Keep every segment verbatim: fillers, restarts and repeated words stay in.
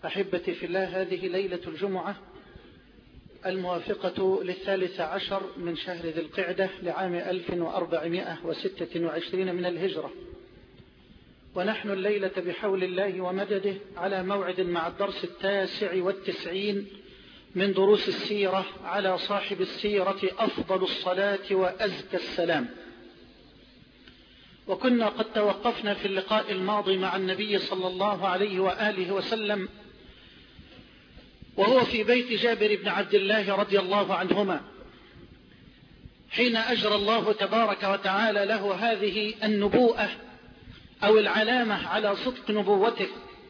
أحبتي في الله، هذه ليلة الجمعة الموافقة للثالث عشر من شهر ذي القعدة لعام ألف وأربعمائة وستة وعشرين من الهجرة، ونحن الليلة بحول الله ومدده على موعد مع الدرس التاسع والتسعين من دروس السيرة على صاحب السيرة أفضل الصلاة وأزكى السلام. وكنا قد توقفنا في اللقاء الماضي مع النبي صلى الله عليه وآله وسلم وهو في بيت جابر بن عبد الله رضي الله عنهما، حين أجرى الله تبارك وتعالى له هذه النبوءة أو العلامة على صدق نبوته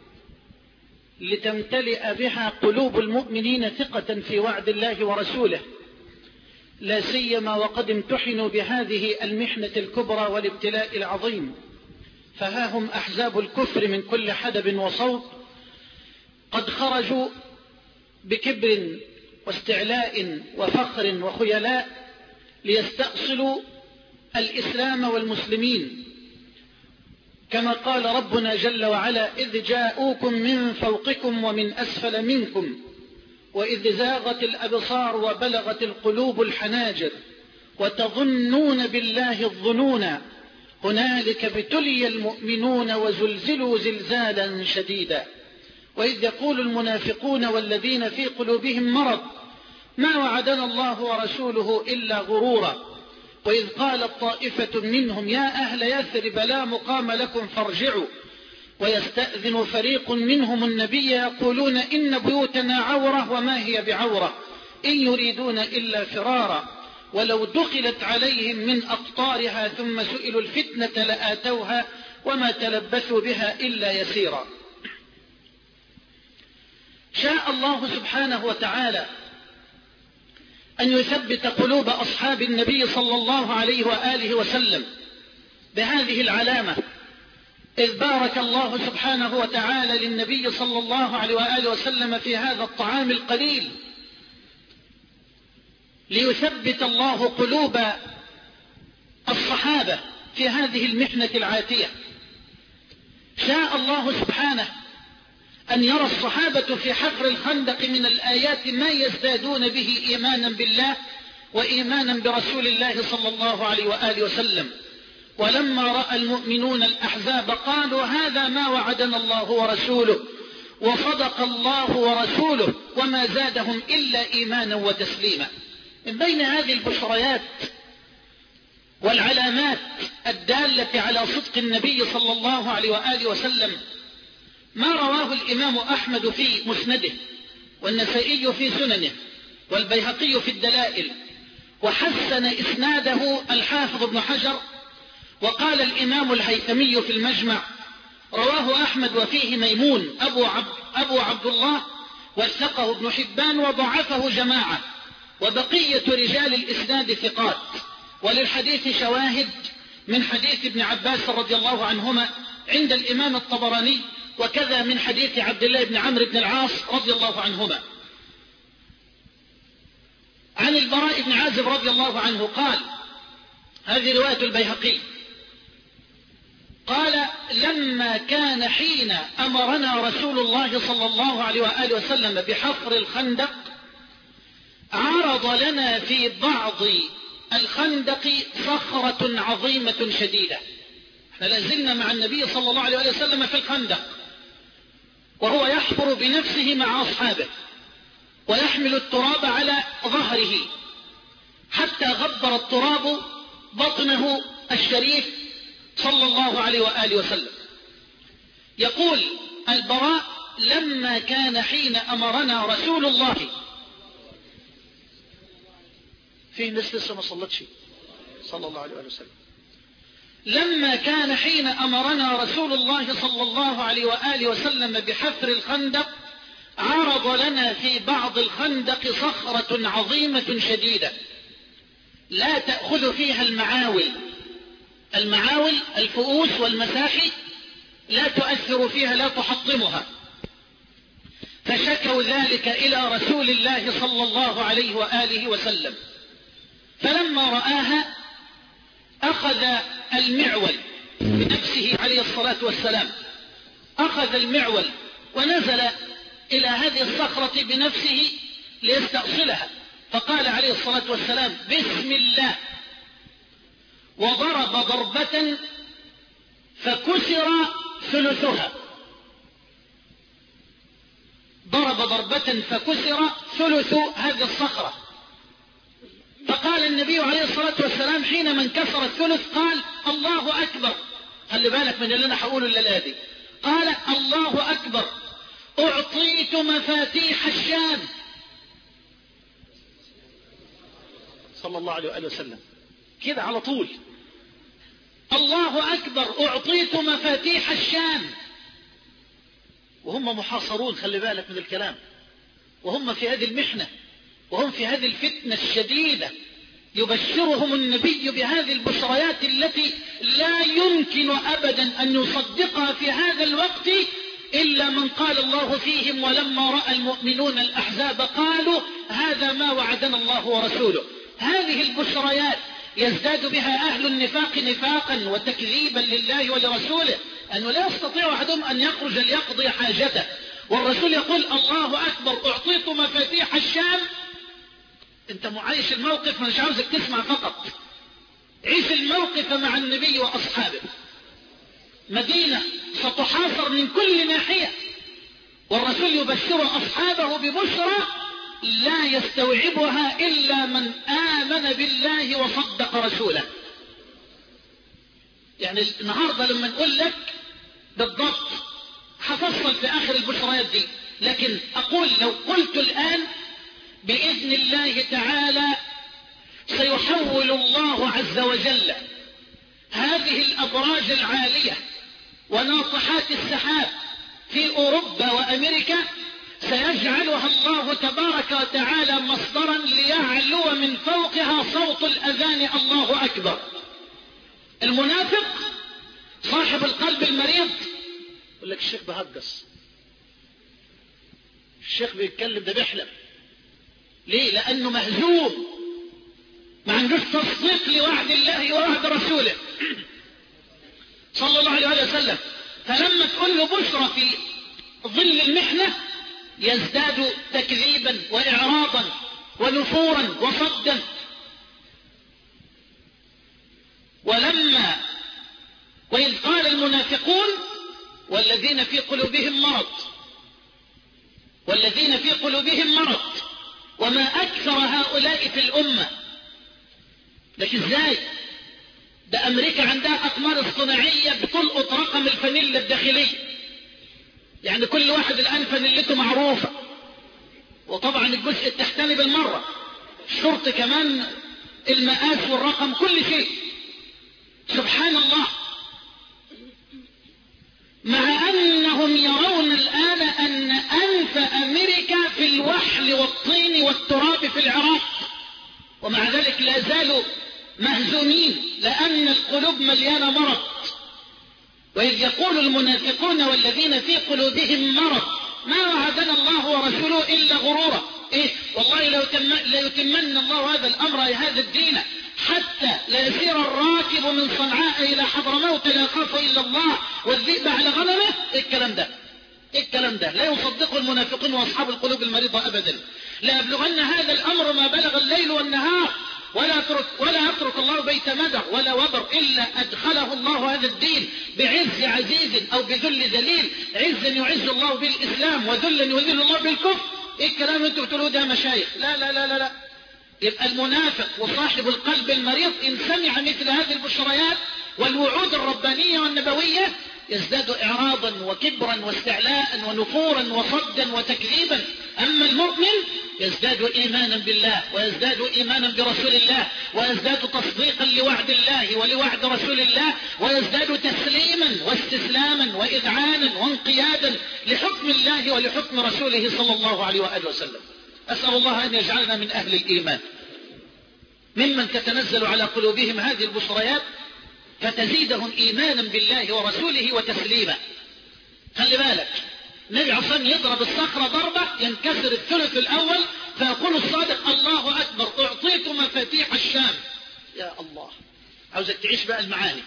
لتمتلئ بها قلوب المؤمنين ثقة في وعد الله ورسوله، لا سيما وقد امتحنوا بهذه المحنة الكبرى والابتلاء العظيم. فها هم أحزاب الكفر من كل حدب وصوب قد خرجوا بكبر واستعلاء وفخر وخيلاء ليستأصلوا الإسلام والمسلمين، كما قال ربنا جل وعلا: إذ جاءوكم من فوقكم ومن أسفل منكم وإذ زاغت الأبصار وبلغت القلوب الحناجر وتظنون بالله الظنونا هنالك ابتلي المؤمنون وزلزلوا زلزالا شديدا وإذ يقول المنافقون والذين في قلوبهم مرض ما وعدنا الله ورسوله إلا غرورا وإذ قالت طائفة منهم يا أهل يثرب لا مقام لكم فارجعوا ويستأذن فريق منهم النبي يقولون إن بيوتنا عورة وما هي بعورة إن يريدون إلا فرارا ولو دخلت عليهم من أقطارها ثم سئلوا الفتنة لآتوها وما تلبثوا بها إلا يسيرا. شاء الله سبحانه وتعالى أن يثبت قلوب أصحاب النبي صلى الله عليه وآله وسلم بهذه العلامة، إذ بارك الله سبحانه وتعالى للنبي صلى الله عليه وآله وسلم في هذا الطعام القليل ليثبت الله قلوب الصحابة في هذه المحنة العاتية. شاء الله سبحانه أن يرى الصحابة في حفر الخندق من الآيات ما يزدادون به إيمانا بالله وإيمانا برسول الله صلى الله عليه وآله وسلم. ولما رأى المؤمنون الأحزاب قالوا هذا ما وعدنا الله ورسوله وصدق الله ورسوله وما زادهم إلا إيمانا وتسليما. من بين هذه البشريات والعلامات الدالة على صدق النبي صلى الله عليه وآله وسلم ما رواه الإمام أحمد في مسنده والنسائي في سننه والبيهقي في الدلائل، وحسن إسناده الحافظ ابن حجر، وقال الإمام الهيثمي في المجمع رواه أحمد وفيه ميمون أبو عبد, أبو عبد الله وثقه ابن حبان وضعفه جماعة، وبقية رجال الإسناد ثقات، وللحديث شواهد من حديث ابن عباس رضي الله عنهما عند الإمام الطبراني، وكذا من حديث عبد الله بن عمرو بن العاص رضي الله عنهما. عن البراء بن عازب رضي الله عنه قال، هذه رواية البيهقي، قال لما كان حين أمرنا رسول الله صلى الله عليه وآله وسلم بحفر الخندق عرض لنا في بعض الخندق صخرة عظيمة شديدة. احنا لازلنا مع النبي صلى الله عليه وسلم في الخندق وهو يحفر بنفسه مع أصحابه ويحمل التراب على ظهره حتى غبر التراب بطنه الشريف صلى الله عليه وآله وسلم. يقول البراء لما كان حين أمرنا رسول الله، في ناس لسه ما صلتش صلى الله عليه وسلم، لما كان حين أمرنا رسول الله صلى الله عليه وآله وسلم بحفر الخندق عرض لنا في بعض الخندق صخرة عظيمة شديدة لا تأخذ فيها المعاول، المعاول الفؤوس والمساحي لا تؤثر فيها لا تحطمها، فشكوا ذلك إلى رسول الله صلى الله عليه وآله وسلم، فلما رآها أخذ المعول بنفسه عليه الصلاة والسلام، أخذ المعول ونزل إلى هذه الصخرة بنفسه ليستأصلها، فقال عليه الصلاة والسلام بسم الله، وضرب ضربة فكسر ثلثها، ضرب ضربة فكسر ثلث هذه الصخرة. فقال النبي عليه الصلاة والسلام حينما انكسر الثلث قال الله أكبر. خلي بالك من اللي أنا هقوله الليلة دي. قال الله أكبر، أعطيت مفاتيح الشام. صلى الله عليه وآله وسلم كده على طول، الله أكبر، أعطيت مفاتيح الشام. وهم محاصرون، خلي بالك من الكلام، وهم في هذه المحنة، وهم في هذه الفتنة الشديدة، يبشرهم النبي بهذه البشريات التي لا يمكن أبدا أن يصدقها في هذا الوقت إلا من قال الله فيهم ولما رأى المؤمنون الأحزاب قالوا هذا ما وعدنا الله ورسوله. هذه البشريات يزداد بها أهل النفاق نفاقا وتكذيبا لله ولرسوله، أنه لا يستطيع أحدهم أن يخرج ليقضي حاجته، والرسول يقول الله أكبر، أعطيت مفاتيح الشام. أنت معايش الموقف، مش عاوزك تسمع فقط، عيش الموقف مع النبي وأصحابه. مدينة ستحاصر من كل ناحية، والرسول يبشر أصحابه ببشرى لا يستوعبها إلا من آمن بالله وصدق رسوله. يعني النهاردة لما نقول لك بالضبط حفصل في آخر البشريات دي، لكن أقول لو قلت الآن بإذن الله تعالى سيحول الله عز وجل هذه الأبراج العالية وناطحات السحاب في أوروبا وأمريكا، سيجعلها الله تبارك وتعالى مصدرا ليعلو من فوقها صوت الأذان الله أكبر. المنافق صاحب القلب المريض يقول لك الشيخ بهجس، الشيخ بيتكلم ده بيحلم. ليه؟ لأنه مهزوم، ما عندوش تصديق لوعد الله ووعد رسوله صلى الله عليه وسلم. فلما تقول له بشرى في ظل المحنة يزداد تكذيبا وإعراضا ونفورا وصدا. ولما وإذ قال المنافقون والذين في قلوبهم مرض والذين في قلوبهم مرض وما أكثر هؤلاء في الأمة. لكن ازاي؟ ده أمريكا عندها أقمار اصطناعية بتلقط رقم الفانيلا الداخلي، يعني كل واحد الآن فانيلته معروفة، وطبعا الجزء التحتاني بالمرة، الشرط كمان المقاس والرقم كل شيء. سبحان الله. مع أنهم يرون الآن أن أنف أمريكا في الوحل والطين والتراب في العراق، ومع ذلك لا زالوا مهزومين لأن القلوب مليانة مرض. وإذ يقول المنافقون والذين في قلوبهم مرض ما وعدنا الله ورسوله إلا غرورا. إيه؟ والله لو تم... ليتمن الله هذا الأمر هذا الدين حتى لا يسير الراكب من صنعاء إلى حضرموت لا يخاف إلا الله والذئب على غنمه. إيه الكلام ده؟ إيه الكلام ده؟ لا يصدقه المنافقون وأصحاب القلوب المريضة أبدا. لا يبلغن هذا الأمر ما بلغ الليل والنهار، ولا يترك ولا يترك الله بيت مدر ولا وبر إلا أدخله الله هذا الدين بعز عزيز أو بذل ذليل. عزا يعز الله بالإسلام وذلا يذل الله بالكفر. إيه الكلام اللي أنتم بتقولوه ده مشايخ؟ لا لا لا لا لا. يبقى المنافق وصاحب القلب المريض إن سمع مثل هذه البشريات والوعود الربانية والنبوية يزداد إعراضا وكبرا واستعلاء ونفورا وصدا وتكذيبا. أما المؤمن يزداد إيمانا بالله ويزداد إيمانا برسول الله ويزداد تصديقا لوعد الله ولوعد رسول الله ويزداد تسليما واستسلاما وإذعانا وانقيادا لحكم الله ولحكم رسوله صلى الله عليه وآله وسلم. أسأل الله أن يجعلنا من أهل الإيمان ممن تتنزل على قلوبهم هذه البشريات فتزيدهم إيمانا بالله ورسوله وتسليما. خلي بالك، النبي عليه الصلاة يضرب الصخرة ضربة ينكسر الثلث الأول فيقول الصادق الله أكبر أعطيت مفاتيح الشام. يا الله، عاوزك تعيش بقى المعاني.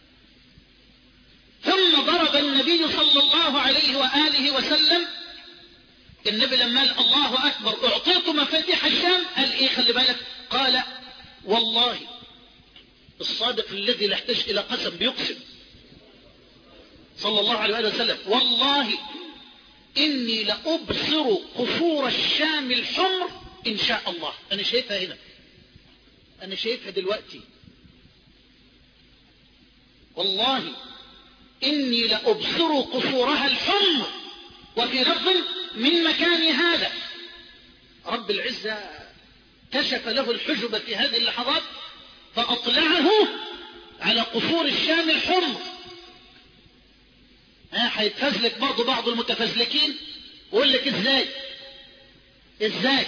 ثم ضرب النبي صلى الله عليه وآله وسلم النبي لما قال الله أكبر أعطيت مفاتيح الشام قال إيه؟ خلي بالك، قال والله الصادق الذي لا يحتاج إلى قسم بيقسم صلى الله عليه وسلم، والله إني لأبصر قصور الشام الحمر إن شاء الله. أنا شايفها هنا، أنا شايفها دلوقتي، والله إني لأبصر قصورها الحمر. وفي لفظ من مكان هذا. رب العزة كشف له الحجب في هذه اللحظات فأطلعه على قصور الشام الحمر. ها هيتفزلك برضو بعض المتفزلكين ويقول لك ازاي ازاي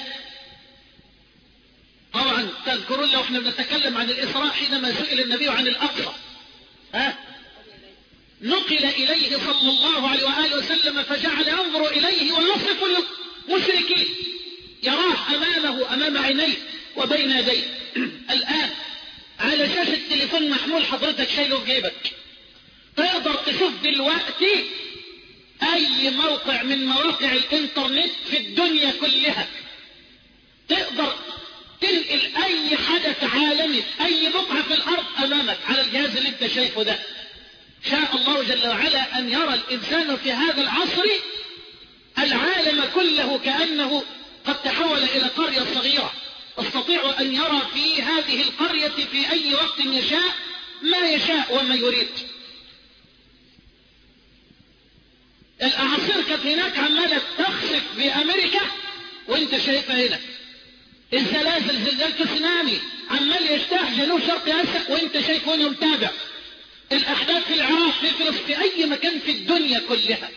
طبعا تذكرون لو احنا بنتكلم عن الإسراء حينما سئل النبي عن الأقصى، ها نقل إليه صلى الله عليه وآله وسلم فجعل ينظر إليه ويصف للمشركين، يراه أمامه أمام عينيه وبين يديه. الآن على شاشة تليفون محمول حضرتك شايله في جيبك، تقدر تشوف دلوقتي أي موقع من مواقع الإنترنت في الدنيا كلها، تقدر تنقل أي حدث عالمي أي بقعة في الأرض أمامك على الجهاز اللي أنت شايفه ده. شاء الله جل وعلا أن يرى الإنسان في هذا العصر العالم كله كأنه قد تحول إلى قرية صغيرة، يستطيع أن يرى في هذه القرية في أي وقت يشاء ما يشاء وما يريد. الأعاصير كانت هناك عمالة تخسف بأمريكا وانت شايفها هنا، الزلازل زلزال تسونامي عمال يجتاح جنوب شرق آسيا وانت شايفه هنا متابع، الأحداث في العراق في فلسطين في أي مكان في الدنيا كلها.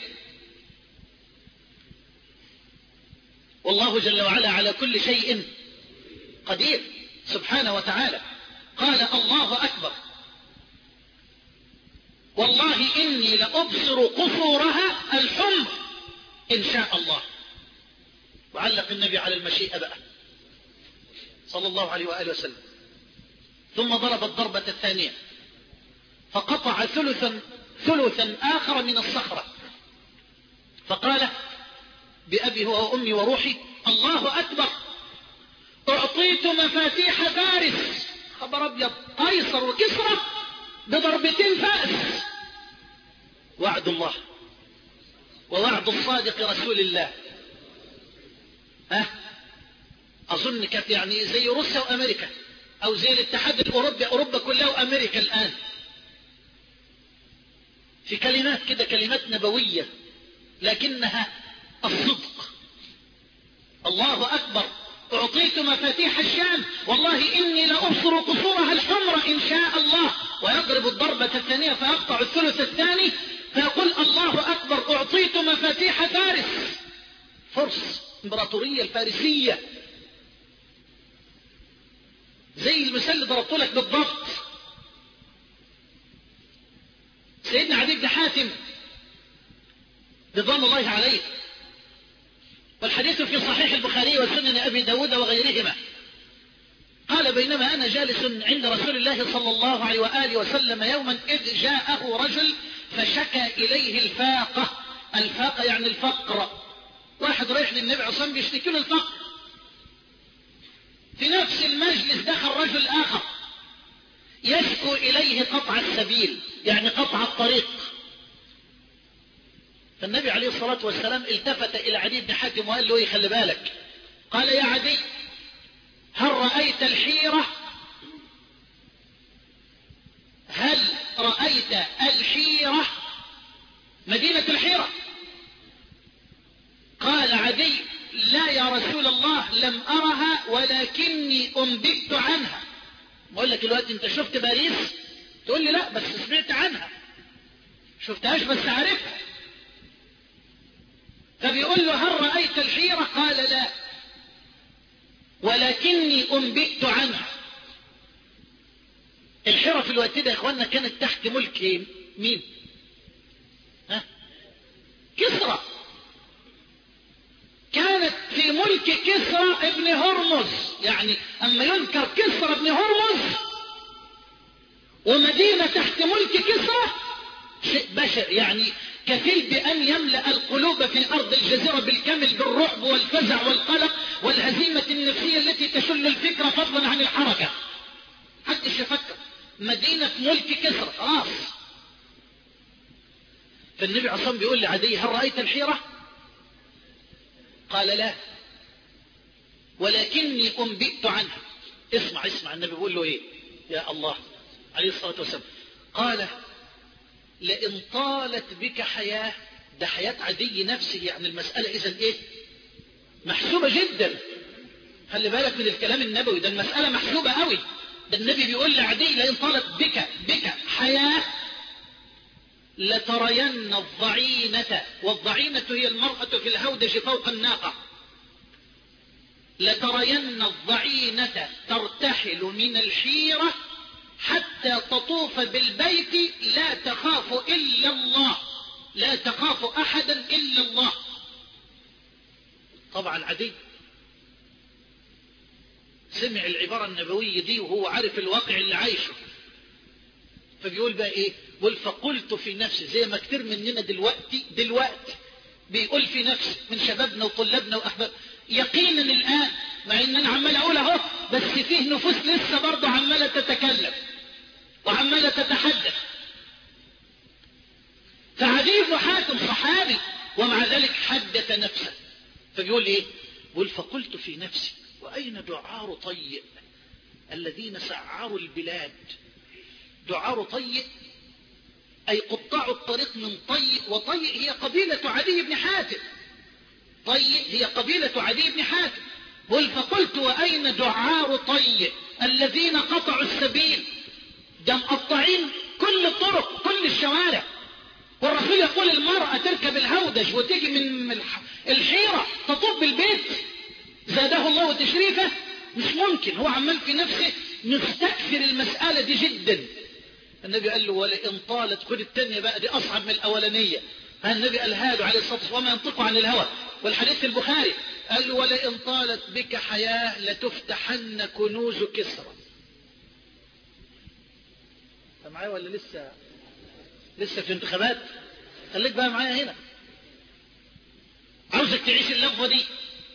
والله جل وعلا على كل شيء قدير سبحانه وتعالى. قال الله أكبر والله إني لأبصر قصورها الحمر إن شاء الله. وعلق النبي على المشيئة بقى صلى الله عليه وآله وسلم. ثم ضرب الضربة الثانية فقطع ثلثا ثلثا آخر من الصخرة فقال بأبي وأمي وروحي الله أكبر أعطيت مفاتيح فارس. خبر أبيض، قيصر وكسرى بضربتين فأس. وعد الله ووعد الصادق رسول الله. ها أظن كانت يعني زي روسيا وأمريكا أو زي الاتحاد الأوروبي، أوروبا كلها وأمريكا الآن، في كلمات كده كلمات نبوية لكنها الصدق. الله أكبر أعطيت مفاتيح الشام والله إني لأبصر قصورها الحمر إن شاء الله. ويضرب الضربة الثانية فيقطع الثلث الثاني فيقول الله أكبر أعطيت مفاتيح فارس. فرس إمبراطورية الفارسية زي المثال اللي ضربت لك بالضبط. سيدنا عدي بن حاتم رضوان الله عليه، والحديث في صحيح البخاري وسنن أبي داود وغيرهما، قال بينما أنا جالس عند رسول الله صلى الله عليه وآله وسلم يوما إذ جاءه رجل فشكى إليه الفاقة. الفاقة يعني الفقر، واحد رايح للنبي عليه الصلاة والسلام بيشتكي له الفقر. في نفس المجلس دخل رجل آخر يشكو إليه قطع السبيل يعني قطع الطريق. فالنبي عليه الصلاة والسلام التفت إلى عدي بن حاتم وقال له خلي بالك. قال يا عدي هل رأيت الحيرة هل رأيت الحيرة مدينة الحيرة؟ قال عدي لا يا رسول الله لم أرها ولكني أنبئت عنها. بقول لك الوقت انت شفت باريس؟ تقول لي لا بس سمعت عنها، شفتهاش بس عارفها. فبيقول له هل رأيت الحيرة؟ قال لا ولكني أنبئت عنها. الحيرة في الوقت ده يا اخوانا كانت تحت ملك مين؟ ها؟ كسرى. كانت في ملك كسرى ابن هرمز. يعني اما يذكر كسرى ابن هرمز ومدينة تحت ملك كسرى شيء بشع، يعني كفيل بأن يملأ القلوب في أرض الجزيرة بالكامل بالرعب والفزع والقلق والهزيمة النفسية التي تشل الفكرة فضلا عن الحركة. محدش يفكر، مدينة ملك كسرى خلاص. فالنبي عليه الصلاة بيقول لعدي: هل رأيت الحيرة؟ قال: لا، ولكني أنبئت عنها. اسمع اسمع النبي بيقول له ايه يا الله عليه الصلاة والسلام. قال: لئن طالت بك حياة. ده حياة عدي نفسه، يعني المسألة إذن ايه؟ محسوبة جدا. خلي بالك من الكلام النبوي ده، المسألة محسوبة قوي. ده النبي بيقول لعدي: لئن طالت بك بك حياة لترين الضعينة. والضعينة هي المرأة في الهودج فوق الناقة. لترين الضعينة ترتحل من الحيرة حتى تطوف بالبيت لا تخاف إلا الله، لا تخاف أحدا إلا الله. طبعا عدي سمع العبارة النبوية دي وهو عارف الواقع اللي عايشه، فبيقول بقى ايه؟ قل فقلت في نفسي، زي ما كتير مننا دلوقتي دلوقتي بيقول في نفسي من شبابنا وطلابنا واحباب يقينا الان، مع ان انا عمال اقول اهو، بس فيه نفوس لسه برضه عماله تتكلم وعماله تتحدث. فعدي بن حاتم صحابي ومع ذلك حدث نفسه، فبيقول ايه؟ قل فقلت في نفسي واين دعار طيء الذين سعروا البلاد. دعار طيء أي قطاع الطريق من طيء، وطيء هي قبيلة عدي بن حاتم. طيء هي قبيلة عدي بن حاتم. قل فقلت وأين دعار طيء الذين قطعوا السبيل. ده مقطعين كل الطرق كل الشوارع. والرسول يقول المرأة تركب الهودج وتيجي من الحيرة تطوف بالبيت زاده الله تشريفه. مش ممكن. هو عمال في نفسه مستكثر المسألة دي جدا. النبي قال له ولئن طالت، خد التانية بقى دي أصعب من الأولانية. النبي قالها له عليه الصلاة والسلام وما ينطق عن الهوى، والحديث البخاري قال له ولئن طالت بك حياة لتفتحن كنوز كسرى. انت معايا ولا لسه لسه في انتخابات؟ خليك بقى معايا هنا، عاوزك تعيش اللفظة دي.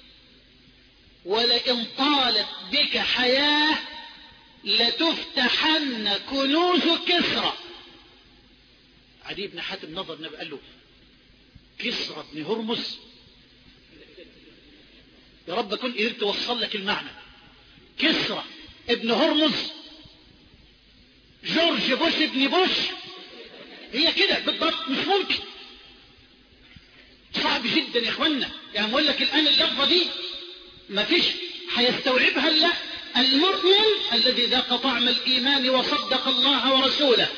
ولئن طالت بك حياة لتفتحن كنوز كسرى. عدي بن حاتم نظر النبي قال له كسرى بن هرمز؟ يا رب كن قدرت توصل لك المعنى. كسرى ابن هرمز، جورج بوش ابن بوش، هي كده بالضبط. مش ممكن. صعب جدا يا اخوانا. يعني بقول لك الان اللفظه دي ما فيش هيستوعبها الا المؤمن الذي ذاق طعم الايمان وصدق الله ورسوله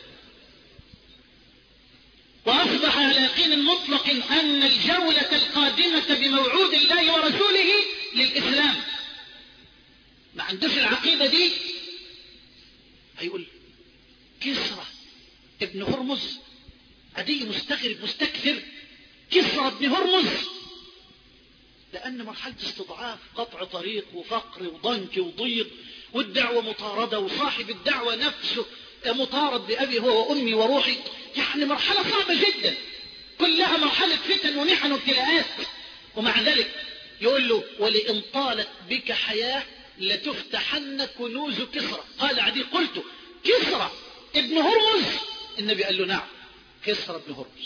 واصبح على يقين مطلق ان الجوله القادمه بموعود الله ورسوله للاسلام. ما عندوش العقيده دي هيقول كسرى ابن هرمز. عدي مستغرب مستكثر، كسرى ابن هرمز، لأن مرحلة استضعاف قطع طريق وفقر وضنك وضيق والدعوة مطاردة وصاحب الدعوة نفسه مطارد بأبي هو وأمي وروحي. يعني مرحلة صعبة جدا، كلها مرحلة فتن ومحن وابتلاءات. ومع ذلك يقول له ولئن طالت بك حياة لتفتحن كنوز كسرى. قال عدي قلت كسرى ابن هرمز؟ النبي قال له نعم كسرى ابن هرمز.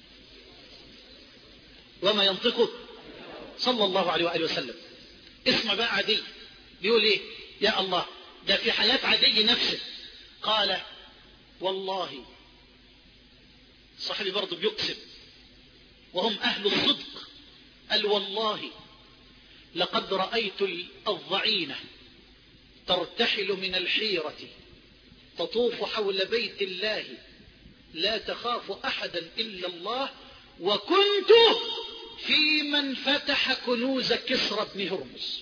وما ينطقه صلى الله عليه وآله وسلم. اسمع بقى عدي بيقول ايه يا الله، ده في حياة عدي نفسه. قال والله، صاحبي برضه بيقسم وهم أهل الصدق، قال والله لقد رأيت الضعينة ترتحل من الحيرة تطوف حول بيت الله لا تخاف أحدا إلا الله، وكنت في من فتح كنوز كسرى بن هرمز.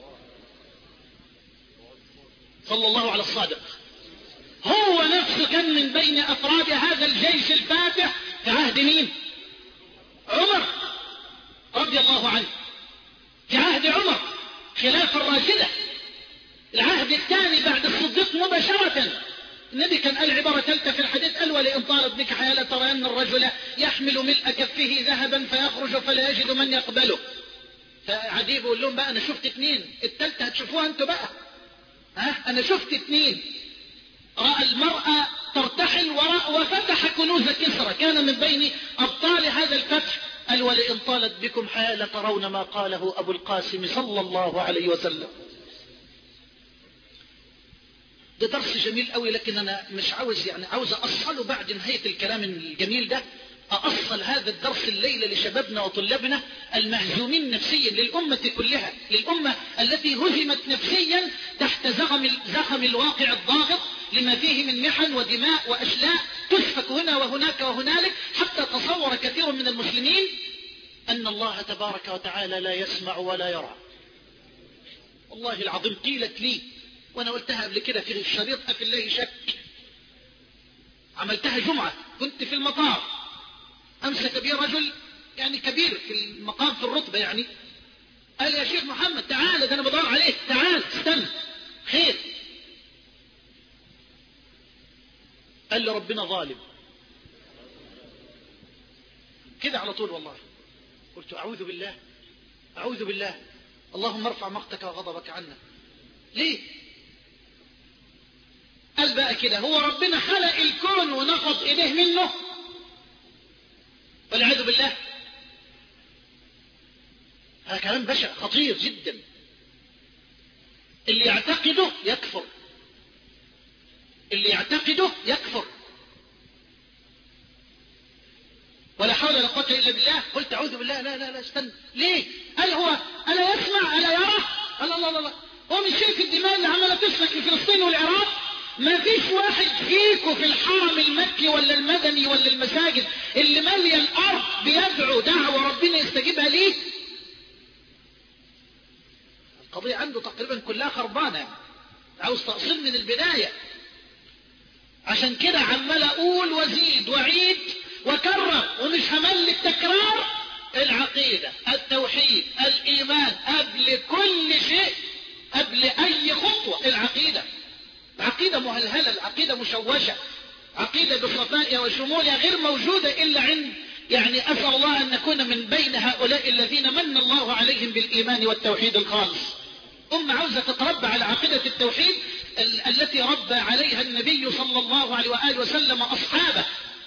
صلى الله على الصادق. هو نفسه كان من بين أفراد هذا الجيش الفاتح في عهد مين؟ عمر رضي الله عنه. في عهد عمر خلافة الراشدة، العهد الثاني بعد الصديق مباشرة. النبي كان قال عبارة ثالثة في الحديث، قال ولئن طالت بك حياة لترين الرجل يحمل ملء كفه ذهبا فيخرج فلا يجد من يقبله. فعدي بيقول لهم بقى انا شفت اتنين، التالتة هتشوفوها انتوا بقى. ها انا شفت اتنين، رأى المرأة ترتحل وراء وفتح كنوز كسرى، كان من بين ابطال هذا الفتح. قال ولئن طالت بكم حياة لترون ما قاله ابو القاسم صلى الله عليه وسلم. ده درس جميل قوي، لكن انا مش عاوز يعني عاوز اصله بعد نهاية الكلام الجميل ده، أصل هذا الدرس الليلة لشبابنا وطلابنا المهزومين نفسيا، للأمة كلها، للأمة التي هزمت نفسيا تحت زخم, زخم الواقع الضاغط لما فيه من محن ودماء وأشلاء تسفك هنا وهناك وهنالك، حتى تصور كثير من المسلمين أن الله تبارك وتعالى لا يسمع ولا يرى. والله العظيم قيلت لي وأنا قلتها قبل كده في الشريط أفي الله شك، عملتها جمعة كنت في المطار، أمسك بي رجل يعني كبير في المقام في الرتبة يعني، قال يا شيخ محمد تعال، ده أنا بدور عليك، تعال استنى خير. قال لي ربنا ظالم كده على طول. والله قلت أعوذ بالله أعوذ بالله، اللهم ارفع مقتك وغضبك عنا. ليه؟ قال بقى كده هو ربنا خلق الكون ونقض إليه منه والعياذ بالله. هذا كلام بشع خطير جدا، اللي يعتقده يكفر، اللي يعتقده يكفر. ولا حول ولا قوة إلا بالله. قلت أعوذ بالله، لا لا لا استنى، ليه؟ قال هو ألا يسمع ألا يرى؟ قال الله الله الله، هو مش شايف الدماء اللي عمالة تسفك في فلسطين والعراق؟ ما فيش واحد فيكم في الحرم المكي ولا المدني ولا المساجد اللي مالية الأرض بيدعو دعوة ربنا يستجيبها ليه؟ القضية عنده تقريبا كلها خربانة، عاوز تأصيل من البداية. عشان كده عمال أقول وزيد وعيد وكرر ومش همل التكرار، العقيدة، التوحيد، الإيمان قبل كل شيء، قبل أي خطوة. العقيدة عقيدة مهلهلة، العقيدة مشوشة، عقيدة بصفائها وشمولها غير موجودة إلا عند يعني أسأل الله أن نكون من بين هؤلاء الذين من الله عليهم بالإيمان والتوحيد الخالص. أم عاوزة تتربى على عقيدة التوحيد ال التي ربى عليها النبي صلى الله عليه وآله وسلم أصحابه.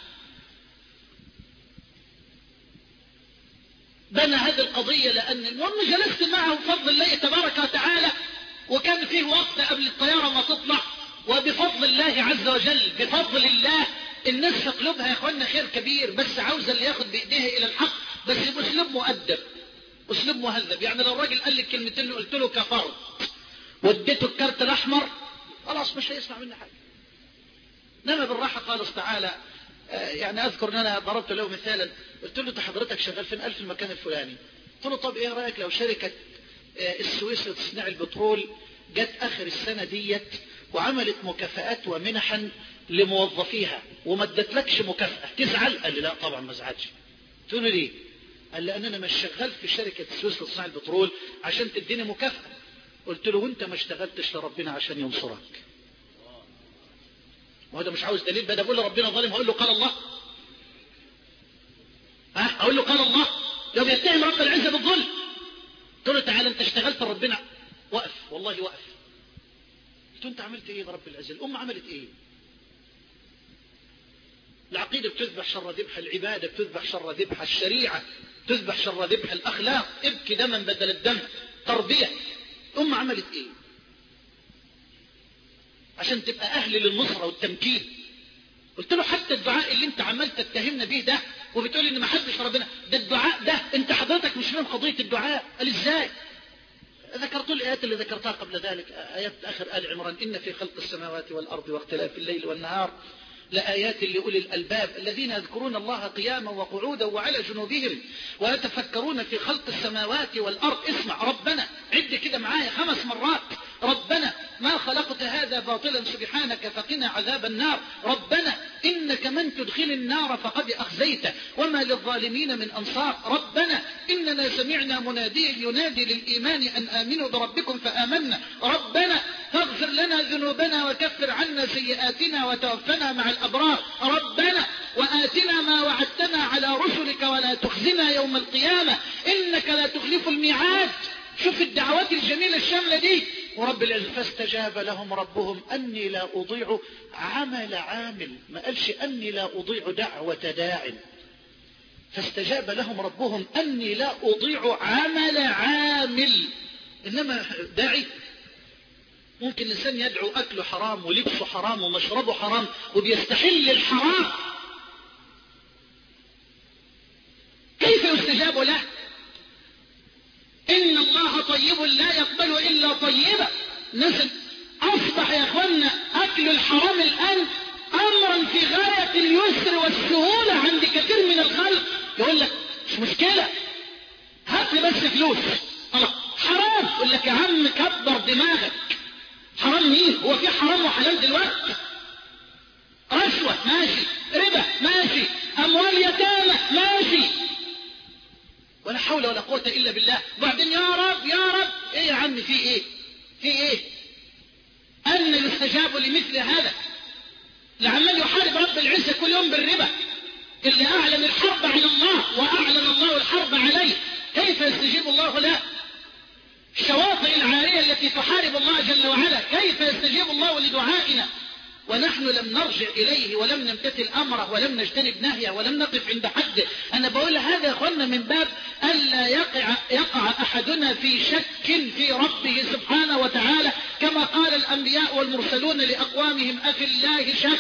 بنى هذه القضية لأن المهم جلست معه بفضل الله تبارك وتعالى، وكان فيه وقت قبل الطيارة ما تطلع، وبفضل الله عز وجل بفضل الله الناس في قلوبها يا اخوانا خير كبير، بس عاوزة اللي ياخد بإيديها إلى الحق بس بأسلوب مؤدب، أسلوب مهذب. يعني لو الراجل قال لي كلمتين اللي قلت له كفرت واديته الكارت الأحمر خلاص مش هيسمع مني حاجة. انما بالراحة خالص تعالى. يعني أذكر أن أنا ضربت له مثالا، قلت له حضرتك شغال فين؟ قال في المكان الفلاني. قلت له طب إيه رأيك لو شركة السويس لتصنيع البترول جت آخر السنة ديت وعملت مكافآت ومنحا لموظفيها وما ادتلكش مكافأة تزعل؟ قال لي لا طبعا ما ازعلش. قلت له ليه؟ قال لي أنا مش شغال في شركة السويس لتصنيع البترول عشان تديني مكافأة. قلت له وانت ما اشتغلتش لربنا عشان ينصرك؟ وهذا مش عاوز دليل بقى، بقول له ربنا ظالم هقول له قال الله؟ ها اقول له قال الله؟ لو يتهم رب العزة بالظلم. قلت له تعالى انت اشتغلت لربنا؟ وقف والله وقف. قلت له انت عملت ايه برب العزة؟ الامه عملت ايه؟ العقيدة بتذبح شر ذبح، العبادة بتذبح شر ذبح، الشريعة تذبح شر ذبح، الأخلاق ابكي دما بدل الدم، تربية. الأمة عملت إيه عشان تبقى أهل للنصرة والتمكين؟ قلت له حتى الدعاء اللي انت عمال تتهمنا به ده وبتقول ان ما حدش ربنا، ده الدعاء ده انت حضرتك مش فاهم قضية الدعاء. قال ازاي؟ ذكرت الآيات اللي ذكرتها قبل ذلك، آيات آخر آل عمران، إن في خلق السماوات والأرض واختلاف الليل والنهار لآيات لأولي الألباب الذين يذكرون الله قياما وقعودا وعلى جنوبهم ويتفكرون في خلق السماوات والأرض. اسمع ربنا، عد كده معايا خمس مرات، ربنا ما خلقت هذا باطلا سبحانك فقنا عذاب النار، ربنا إنك من تدخل النار فقد أخزيته وما للظالمين من أنصار، ربنا إننا سمعنا مناديا ينادي للإيمان أن آمنوا بربكم فآمنا، ربنا فاغفر لنا ذنوبنا وكفر عنا سيئاتنا وتوفنا مع الأبرار، ربنا القيامة، إنك لا تخلف الميعاد. شوف الدعوات الجميلة الشاملة دي. ورب العزة فاستجاب لهم ربهم أني لا أضيع عمل عامل، ما قالش أني لا أضيع دعوة داع. فاستجاب لهم ربهم أني لا أضيع عمل عامل. إنما داعي ممكن الإنسان يدعو أكله حرام ولبسه حرام ومشربه حرام وبيستحل الحرام، كيف يستجاب له؟ إن الله طيب لا يقبل إلا طيبا. نزل أصبح يا أخوانا أكل الحرام الآن أمرا في غاية اليسر والسهولة عند كثير من الخلق. يقول لك مش مشكلة، هات لي بس فلوس. الله حرام، يقول لك يا عم كبر دماغك. حرام مين؟ هو في حرام وحلال دلوقتي؟ رشوة ماشي، ربا ماشي، أموال يتامى ماشي، ولا حول ولا قوة إلا بالله. وبعدين يا رب يا رب إيه يا عم في إيه؟ في إيه؟ أن يستجاب لمثل هذا؟ لعمال يحارب رب العزة كل يوم بالربا، اللي أعلن الحرب على الله وأعلن الله الحرب عليه، كيف يستجيب الله له؟ الشواطئ العارية التي تحارب الله جل وعلا، كيف يستجيب الله لدعائنا ونحن لم نرجع إليه ولم نمتثل أمره ولم نجتنب نهيه ولم نقف عند حده؟ أنا بقول هذا يا أخوانا من باب ألا يقع, يقع أحدنا في شك في ربه سبحانه وتعالى، كما قال الأنبياء والمرسلون لأقوامهم أفي الله شك.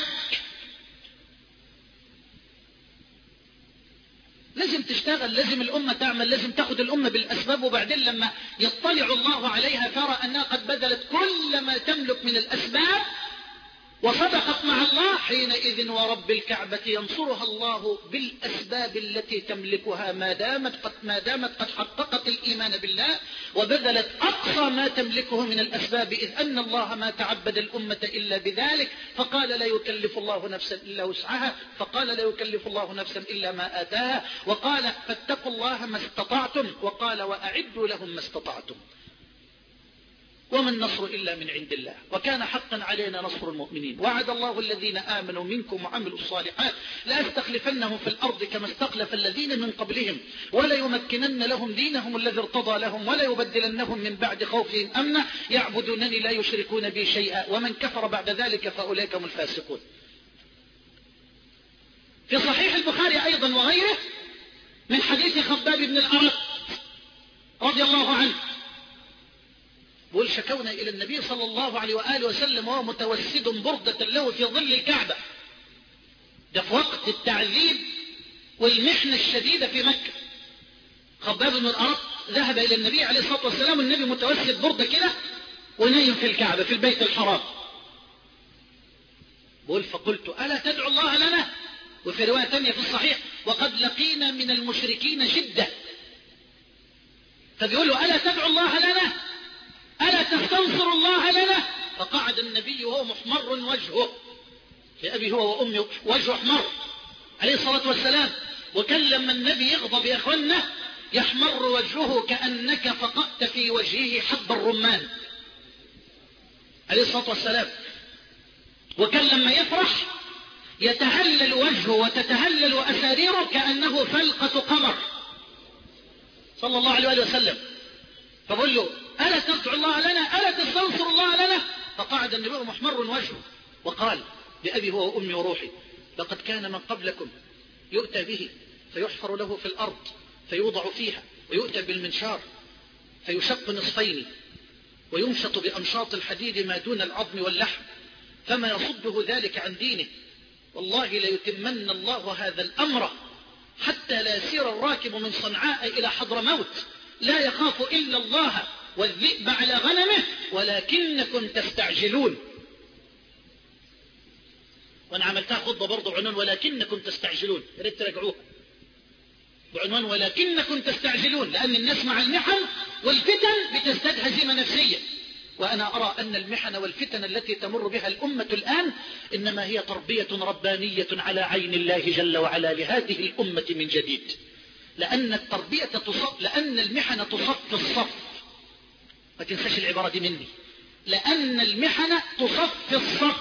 لازم تشتغل، لازم الأمة تعمل، لازم تأخذ الأمة بالأسباب، وبعدين لما يطلع الله عليها ترى أنها قد بذلت كل ما تملك من الأسباب وصدقت مع الله، حينئذ ورب الكعبة ينصرها الله بالأسباب التي تملكها ما دامت قد, ما دامت قد حققت الإيمان بالله وبذلت أقصى ما تملكه من الأسباب، إذ أن الله ما تعبد الأمة إلا بذلك، فقال لا يكلف الله نفسا إلا وسعها، فقال لا يكلف الله نفسا إلا ما آتاها، وقال فاتقوا الله ما استطعتم، وقال وأعدوا لهم ما استطعتم، وما النصر إلا من عند الله، وكان حقا علينا نصر المؤمنين. وعد الله الذين آمنوا منكم وعملوا الصالحات لأستخلفنهم في الأرض كما استخلف الذين من قبلهم وليمكنن لهم دينهم الذي ارتضى لهم وليبدلنهم من بعد خوفهم أمنا يعبدونني لا يشركون بي شيئا ومن كفر بعد ذلك فأولئك هم الفاسقون. في صحيح البخاري أيضا وغيره من حديث خباب بن الأرت رضي الله عنه، بقول شكونا إلى النبي صلى الله عليه وآله وسلم وهو متوسد بردة له في ظل الكعبة، ده في وقت التعذيب والمحنة الشديدة في مكة. خباب بن الأرت ذهب إلى النبي عليه الصلاة والسلام، النبي متوسد بردة كده ونايم في الكعبة في البيت الحرام. بقول فقلت ألا تدعو الله لنا؟ وفي رواية ثانية في الصحيح وقد لقينا من المشركين شدة، فبيقول له ألا تدعو الله لنا؟ ألا تستنصر الله لنا؟ فقعد النبي وهو محمر وجهه، لأبي هو وأمي وجهه احمر عليه الصلاة والسلام، وكان لما النبي يغضب يا أخوانا يحمر وجهه كأنك فقأت في وجهه حب الرمان عليه الصلاة والسلام، وكان لما يفرح يتهلل وجهه وتتهلل أساريره كأنه فلقة قمر صلى الله عليه وسلم. فقال له ألا تدعو الله لنا؟ ألا تستنصر الله لنا؟ فقعد النبي محمر وجهه وقال بأبي هو وأمي وروحي لقد كان من قبلكم يؤتى به فيحفر له في الأرض فيوضع فيها ويؤتى بالمنشار فيشق نصفين ويمشط بأمشاط الحديد ما دون العظم واللحم فما يصده ذلك عن دينه، والله ليتمن الله هذا الأمر حتى لا يسير الراكب من صنعاء إلى حضرموت لا يخاف إلا الله والذئب على غنمه ولكنكم تستعجلون. وانا عملتها خطبة برضو بعنوان ولكنكم تستعجلون، يا ريت تراجعوها بعنوان ولكنكم تستعجلون، لأن الناس مع المحن والفتن بتزداد هزيمة نفسية، وأنا أرى أن المحن والفتن التي تمر بها الأمة الآن إنما هي تربية ربانية على عين الله جل وعلا لهذه الأمة من جديد، لأن التربية تصف، لأن المحن تصف الصف، ما تنساش العبارة دي مني، لأن المحن تصف الصف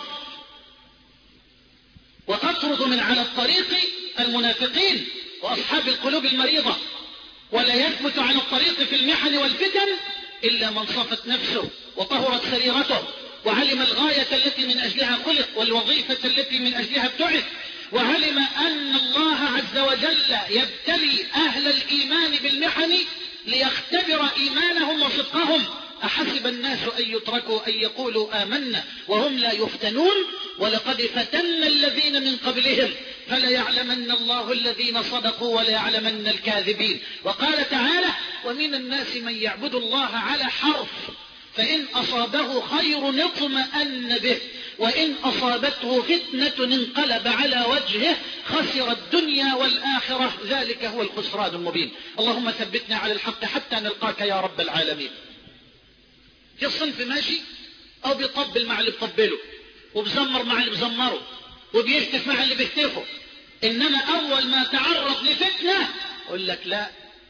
وتطرد من على الطريق المنافقين وأصحاب القلوب المريضة ولا يثبت على الطريق في المحن والفتن إلا من صفت نفسه وطهرت سريرته وعلم الغاية التي من أجلها خلق والوظيفة التي من أجلها ابتعث، وعلم أن الله عز وجل يبتلي أهل الإيمان بالمحن ليختبر إيمانهم وصدقهم. أحسب الناس أن يتركوا أن يقولوا آمنا وهم لا يفتنون ولقد فتنا الذين من قبلهم فليعلمن الله الذين صدقوا وليعلمن الكاذبين. وقال تعالى ومن الناس من يعبد الله على حرف فإن أصابه خير اطمأن به وإن أصابته فتنة انقلب على وجهه خسر الدنيا والآخرة ذلك هو الخسران المبين. اللهم ثبتنا على الحق حتى نلقاك يا رب العالمين. في الصنف ماشي أو بيطبل مع اللي بيطبله وبزمر مع اللي بزمره وبيهتف مع اللي بيهتفه، إنما أول ما تعرض لفتنة يقول لك لا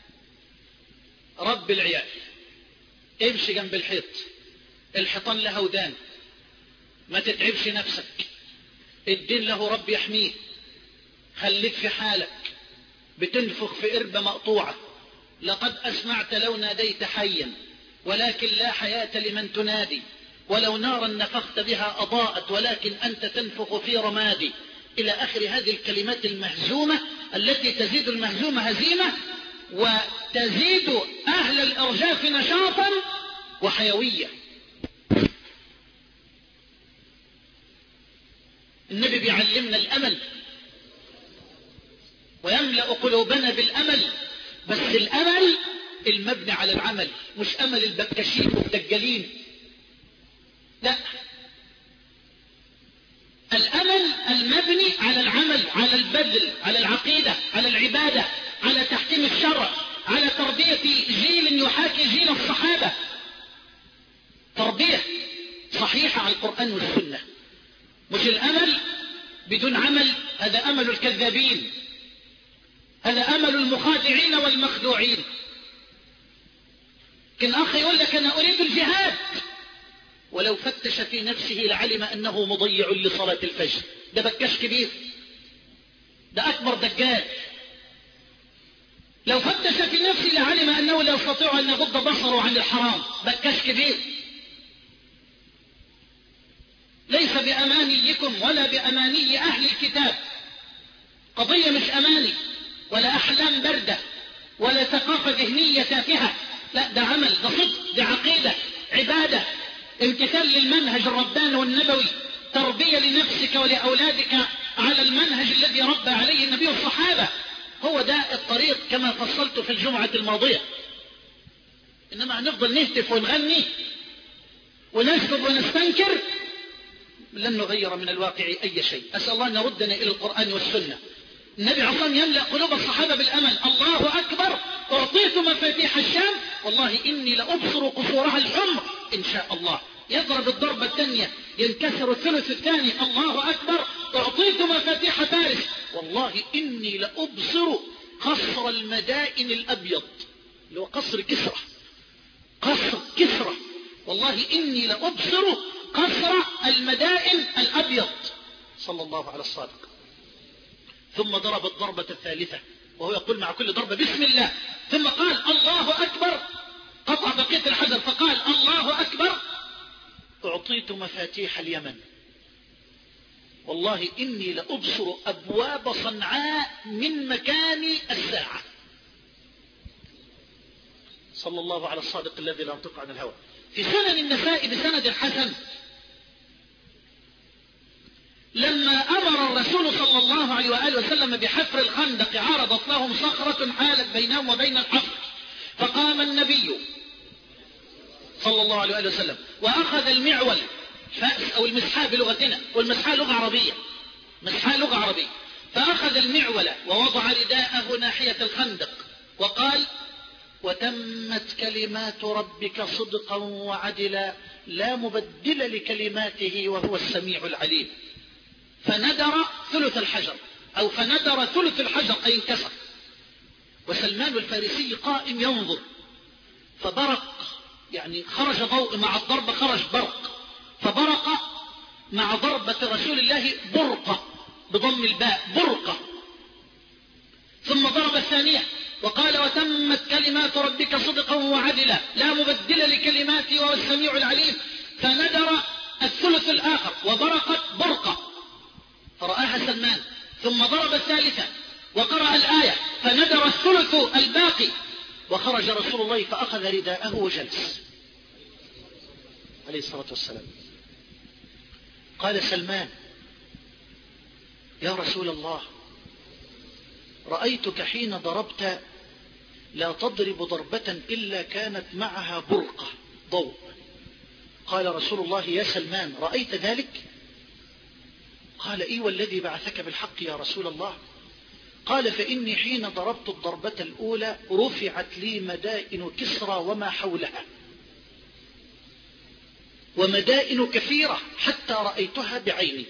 رب العيال امشي جنب الحيط، الحيطان له ودان، ما تتعبش نفسك، الدين له رب يحميه، خليك في حالك، بتنفخ في قربة مقطوعة، لقد أسمعت لو ناديت حيا ولكن لا حياة لمن تنادي، ولو نارا نفخت بها أضاءت ولكن أنت تنفخ في رمادي، إلى آخر هذه الكلمات المهزومة التي تزيد المهزومة هزيمة وتزيد أهل الإرجاف نشاطا وحيوية. النبي بيعلمنا الأمل ويملأ قلوبنا بالأمل، بس الأمل المبني على العمل، مش أمل البكاشين والدجالين، لا، الأمل المبني على العمل، على البذل، على العقيدة، على العبادة، على تحكيم الشرع، على تربية جيل يحاكي جيل الصحابة، تربية صحيحة على القرآن والسنة، مش الأمل بدون عمل، هذا أمل الكذابين، هذا أمل المخادعين والمخدوعين. كان أخي يقول لك أنا أريد الجهاد، ولو فتش في نفسه لعلم أنه مضيع لصلاة الفجر، ده بكاش كبير، ده أكبر دجال. لو فتش في نفسه لعلم أنه لا يستطيع أن يغض بصره عن الحرام، بكاش كبير. ليس بأمانيكم ولا بأماني أهل الكتاب، قضية مش أماني ولا أحلام باردة ولا ثقافة ذهنية تافهة، لا، ده عمل، ده صدق، ده عقيدة، عبادة، امتثال للمنهج الرباني والنبوي، تربية لنفسك ولأولادك على المنهج الذي ربى عليه النبي والصحابة. هو ده الطريق كما فصلت في الجمعة الماضية. إنما هنفضل نهتف ونغني ونسكب ونستنكر لن نغير من الواقع أي شيء. أسأل الله أن يردنا إلى القرآن والسنة. النبي عصام يملأ قلوب الصحابة بالأمل. الله أكبر، أعطيت مفاتيح الشام والله إني لأبصر قصورها الحمر إن شاء الله. يضرب الضربة الثانية ينكسر الثلث الثاني. الله أكبر، أعطيت مفاتيح فارس والله إني لأبصر قصر المدائن الأبيض، اللي هو قصر كسرى، قصر كسرى، والله إني لأبصر قصر المدائن الأبيض. صلى الله على الصادق. ثم ضرب الضربة الثالثة وهو يقول مع كل ضربة بسم الله، ثم قال الله أكبر، قطع بقية الحجر فقال الله أكبر، أعطيت مفاتيح اليمن والله إني لأبصر أبواب صنعاء من مكان الساعة. صلى الله على الصادق الذي لا ينطق عن الهوى. في سنن النساء بسند حسن لما أمر الرسول صلى الله عليه وآله وسلم بحفر الخندق عرضت لهم صخرة حالت بينهم وبين الحفر، فقام النبي صلى الله عليه وآله وسلم وأخذ المعول فأس أو المسحاء بلغتنا، والمسحاء لغة عربية، مسحاء لغة عربية، فأخذ المعول ووضع رداءه ناحية الخندق وقال وتمت كلمات ربك صدقا وعدلا لا مبدل لكلماته وهو السميع العليم. فندر ثلث الحجر أو فندر ثلث الحجر أي انكسر، وسلمان الفارسي قائم ينظر، فبرق، يعني خرج ضوء مع الضربة، خرج برق، فبرق مع ضربة رسول الله برقة بضم الباء، برقة. ثم ضرب الثانية وقال وتمت كلمات ربك صدقا وعدلا لا مبدل لكلماته وهو السميع العليم. فندر الثلث الآخر وبرقت برقة فرآها سلمان، ثم ضرب الثالثة وقرأ الآية فندر الثلث الباقي، وخرج رسول الله فأخذ رداءه وجلس عليه الصلاة والسلام. قال سلمان يا رسول الله رأيتك حين ضربت لا تضرب ضربة إلا كانت معها برقة ضوء. قال رسول الله يا سلمان رأيت ذلك؟ قال إي والذي بعثك بالحق يا رسول الله. قال فإني حين ضربت الضربة الأولى رفعت لي مدائن كسرى وما حولها، ومدائن كثيرة حتى رأيتها بعيني.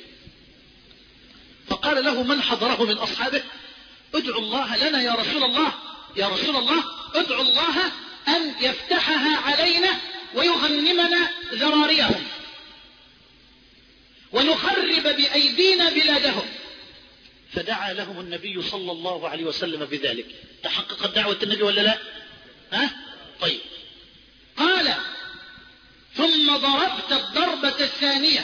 فقال له من حضره من أصحابه ادعو الله لنا يا رسول الله، يا رسول الله ادعو الله أن يفتحها علينا ويغنمنا ذراريهم ونخرب بأيدينا بلادهم. فدعا لهم النبي صلى الله عليه وسلم بذلك. تحققت دعوة النبي ولا لا؟ ها؟ طيب. قال ثم ضربت الضربة الثانية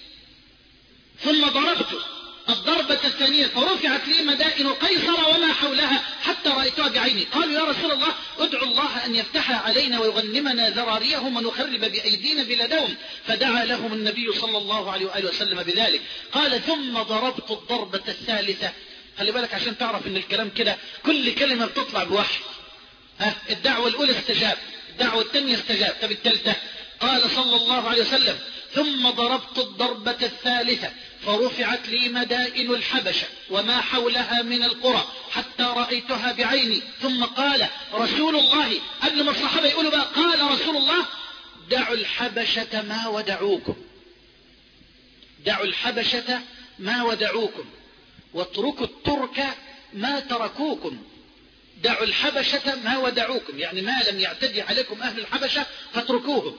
ثم ضربت الضربة الثانية فرفعت لي مدائن قيصر وما حولها حتى رأيتها بعيني. قالوا يا رسول الله ادعو الله أن يفتح علينا ويغنمنا ذراريهم ونخرب بأيدينا بلادهم. فدعا لهم النبي صلى الله عليه وآله وسلم بذلك. قال ثم ضربت الضربة الثالثة. خلي بالك عشان تعرف ان الكلام كده كل كلمة بتطلع بوحي. ها الدعوة الأولى استجاب، الدعوة الثانية استجاب، طب الثالثة؟ قال صلى الله عليه وسلم ثم ضربت الضربة الثالثة فرفعت لي مدائن الحبشة وما حولها من القرى حتى رأيتها بعيني. ثم قال رسول الله قبل ما الصحابة يقولوا بقى قال رسول الله دعوا الحبشة ما ودعوكم، دعوا الحبشة ما ودعوكم واتركوا الترك ما تركوكم. دعوا الحبشة ما ودعوكم يعني ما لم يعتدي عليكم أهل الحبشة فاتركوهم،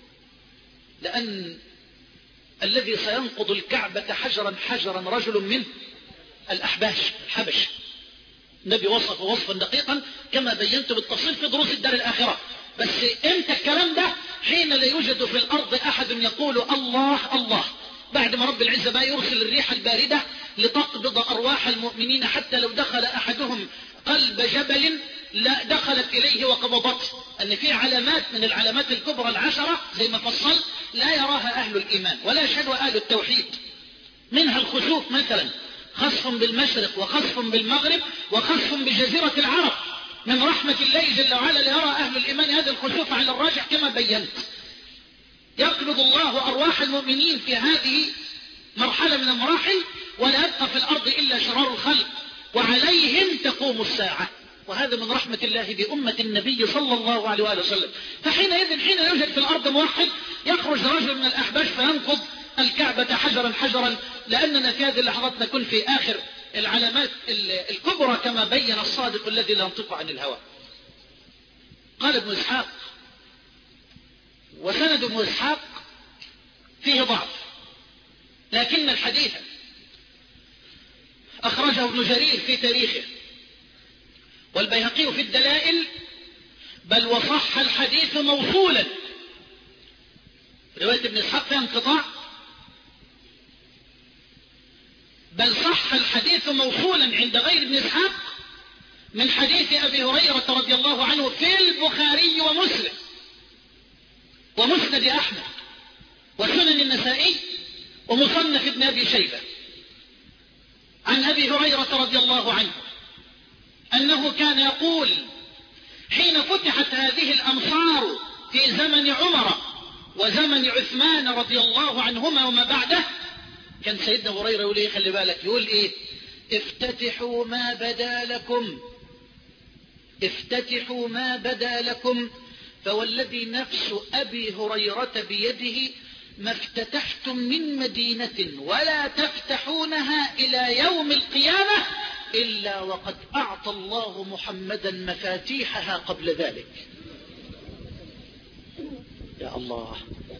لأن الذي سينقض الكعبة حجرا حجرا رجل من الأحباش الحبش. النبي وصف وصفا دقيقا كما بينت بالتفصيل في دروس الدار الآخرة. بس امتى الكلام ده؟ حين لا يوجد في الأرض أحد يقول الله الله، بعد ما رب العزة بقى يرسل الريح الباردة لتقبض أرواح المؤمنين حتى لو دخل أحدهم قلب جبل لا دخلت إليه وقبضته. أن في علامات من العلامات الكبرى العشرة زي ما فصل لا يراها أهل الإيمان ولا يشهد أهل التوحيد، منها الخسوف مثلا، خسف بالمشرق وخسف بالمغرب وخسف بجزيرة العرب. من رحمة الله جل وعلا ليرى أهل الإيمان هذا الخسوف على الراجح كما بينت. يقبض الله أرواح المؤمنين في هذه مرحلة من المراحل ولا يبقى في الأرض إلا شرار الخلق وعليهم تقوم الساعة. وهذا من رحمة الله بأمة النبي صلى الله عليه وآله وسلم. فحينئذ حين يوجد في الأرض موحد يخرج رجل من الأحباش فينقض الكعبة حجرا حجرا، لأننا في هذه اللحظات نكون في آخر العلامات الكبرى كما بين الصادق الذي لا ينطق عن الهوى. قال ابن إسحاق وسند ابن إسحاق فيه ضعف، لكن الحديث أخرجه ابن جرير في تاريخه والبيهقي في الدلائل، بل وصح الحديث موصولا. رواية ابن إسحاق فيها انقطاع، بل صح الحديث موصولا عند غير ابن إسحاق من حديث أبي هريرة رضي الله عنه في البخاري ومسلم ومسند أحمد وسنن النسائي ومصنف ابن أبي شيبة عن أبي هريرة رضي الله عنه أنه كان يقول حين فتحت هذه الأمصار في زمن عمر وزمن عثمان رضي الله عنهما وما بعده، كان سيدنا هريرة يقول ايه؟ خلي بالك، يقول ايه؟ افتتحوا ما بدا لكم، افتتحوا ما بدا لكم، فوالذي نفس أبي هريرة بيده ما افتتحتم من مدينة ولا تفتحونها إلى يوم القيامة إلا وقد أعطى الله محمدا مفاتيحها قبل ذلك. يا الله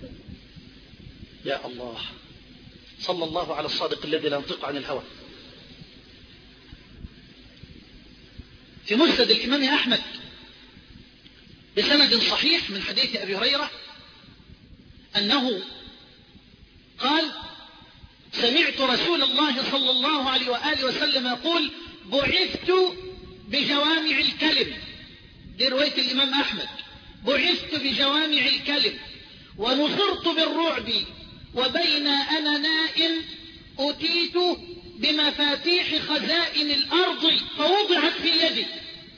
يا الله، صلى الله على الصادق الذي لا ينطق عن الهوى. في مسند الإمام أحمد بسند صحيح من حديث أبي هريرة أنه قال: سمعت رسول الله صلى الله عليه وآله وسلم يقول: بعثت بجوامع الكلم. دي رواية الإمام أحمد. بعثت بجوامع الكلم ونصرت بالرعب، وبين أنا نائم أتيت بمفاتيح خزائن الأرض فوضعت في يدي.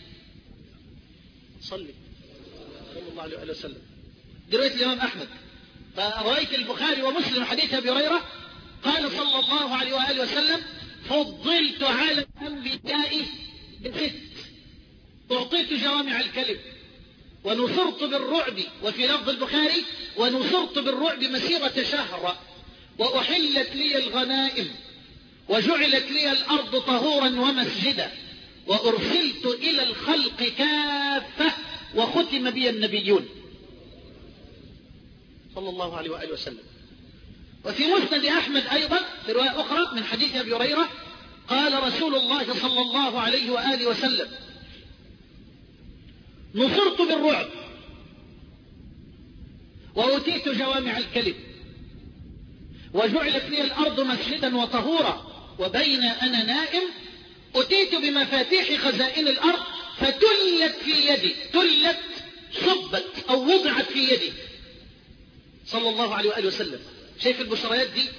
صلي صلى الله عليه وسلم. دي رواية الإمام أحمد. فرواية البخاري ومسلم حديث أبي هريرة قال صلى الله عليه وآله وسلم: فضلت على الأنبياء بست، أعطيت جوامع الكلم ونصرت بالرعب، وفي لفظ البخاري: ونصرت بالرعب مسيرة شهر، وأحلت لي الغنائم، وجعلت لي الأرض طهورا ومسجدا، وأرسلت إلى الخلق كافة، وختم بي النبيون. صلى الله عليه وآله وسلم. وفي مسند أحمد أيضا في رواية أخرى من حديث أبي هريرة قال رسول الله صلى الله عليه وآله وسلم: نصرت بالرعب وأتيت جوامع الكلم وجعلت لي الأرض مسجدا وطهورا، وبين أنا نائم أتيت بمفاتيح خزائن الأرض فتلت في يدي. تلت صبت أو وضعت في يدي صلى الله عليه وآله وسلم. شايف البشريات دي؟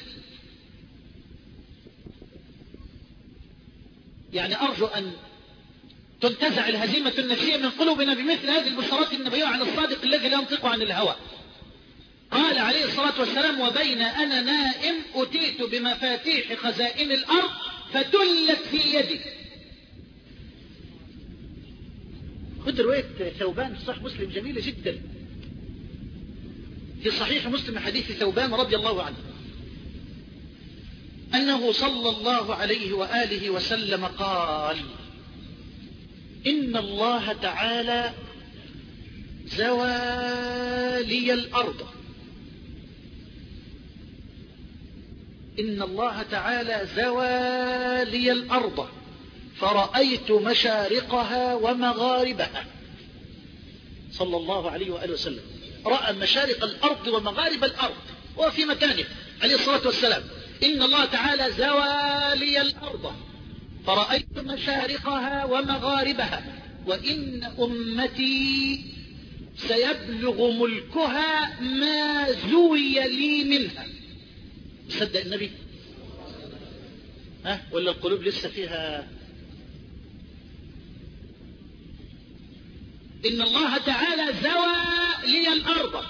يعني أرجو أن تنتزع الهزيمة النفسية من قلوبنا بمثل هذه البشرات النبوية عن الصادق الذي لا ينطق عن الهوى. قال عليه الصلاة والسلام: وبين أنا نائم أتيت بمفاتيح خزائن الأرض فتلت في يدي. خذ رواية ثوبان في صحيح مسلم جميلة جدا. في صحيح مسلم حديث ثوبان رضي الله عنه أنه صلى الله عليه وآله وسلم قال: إن الله تعالى زوى لي الأرض إن الله تعالى زوى لي الأرض فرأيت مشارقها ومغاربها. صلى الله عليه وآله وسلم رأى مشارق الأرض ومغارب الأرض وفي مكانه عليه الصلاة والسلام. إن الله تعالى زوى لي الأرض فرأيت مشارقها ومغاربها، وإن أمتي سيبلغ ملكها ما زوي لي منها. صدق النبي؟ ها ولا القلوب لسه فيها؟ إن الله تعالى زوى لي الأرض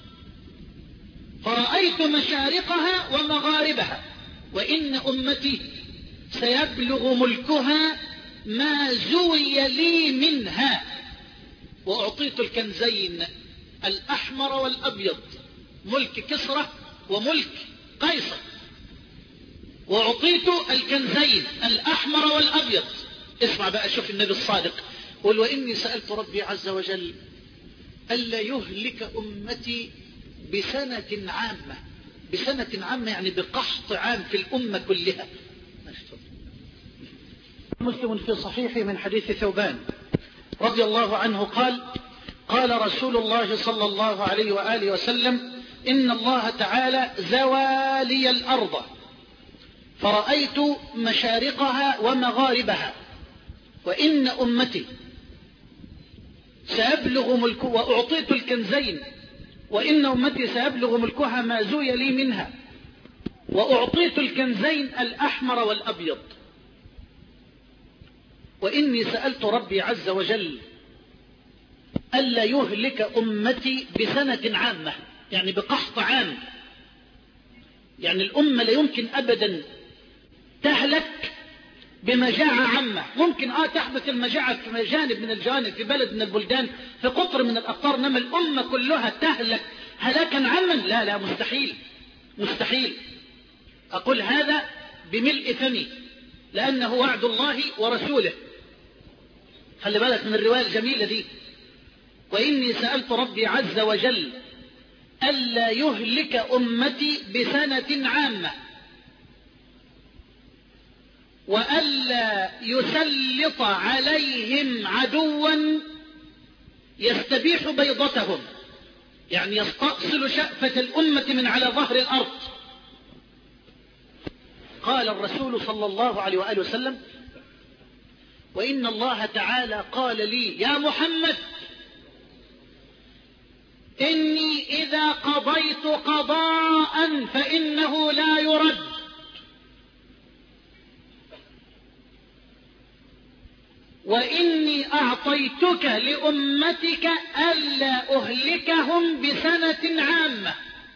فرأيت مشارقها ومغاربها، وإن أمتي سيبلغ ملكها ما زوي لي منها، وأعطيت الكنزين الأحمر والأبيض، ملك كسرى وملك قيصر، وأعطيت الكنزين الأحمر والأبيض. اسمع بقى، شوف النبي الصادق قل: وإني سألت ربي عز وجل ألا يهلك أمتي بسنة عامة. بسنة عامة يعني بقحط عام في الأمة كلها. مسلم في صحيحه من حديث ثوبان رضي الله عنه قال: قال رسول الله صلى الله عليه وآله وسلم: إن الله تعالى زوى لي الأرض فرأيت مشارقها ومغاربها، وإن أمتي سيبلغ ملكها، وأعطيت الكنزين، وإن أمتي سيبلغ ملكها ما زوي لي منها، وأعطيت الكنزين الأحمر والأبيض، وإني سألت ربي عز وجل ألا يهلك أمتي بسنة عامة، يعني بقحط عام. يعني الأمة لا يمكن أبدا تهلك بمجاعة عامة. ممكن آه تحدث المجاعة في جانب من الجوانب، في بلد من البلدان، في قطر من الأقطار، إنما الأمة كلها تهلك هلاكا عاما؟ لا لا، مستحيل مستحيل. أقول هذا بملء فمي لأنه وعد الله ورسوله. خلي بالك من الرواية الجميلة دي: وإني سألت ربي عز وجل ألا يهلك أمتي بسنة عامة، وألا يسلط عليهم عدوا يستبيح بيضتهم، يعني يستأصل شأفة الأمة من على ظهر الأرض. قال الرسول صلى الله عليه وآله وسلم: وإن الله تعالى قال لي يا محمد إني إذا قضيت قضاء فإنه لا يرد، وإني أعطيتك لأمتك ألا أهلكهم بسنة عامة.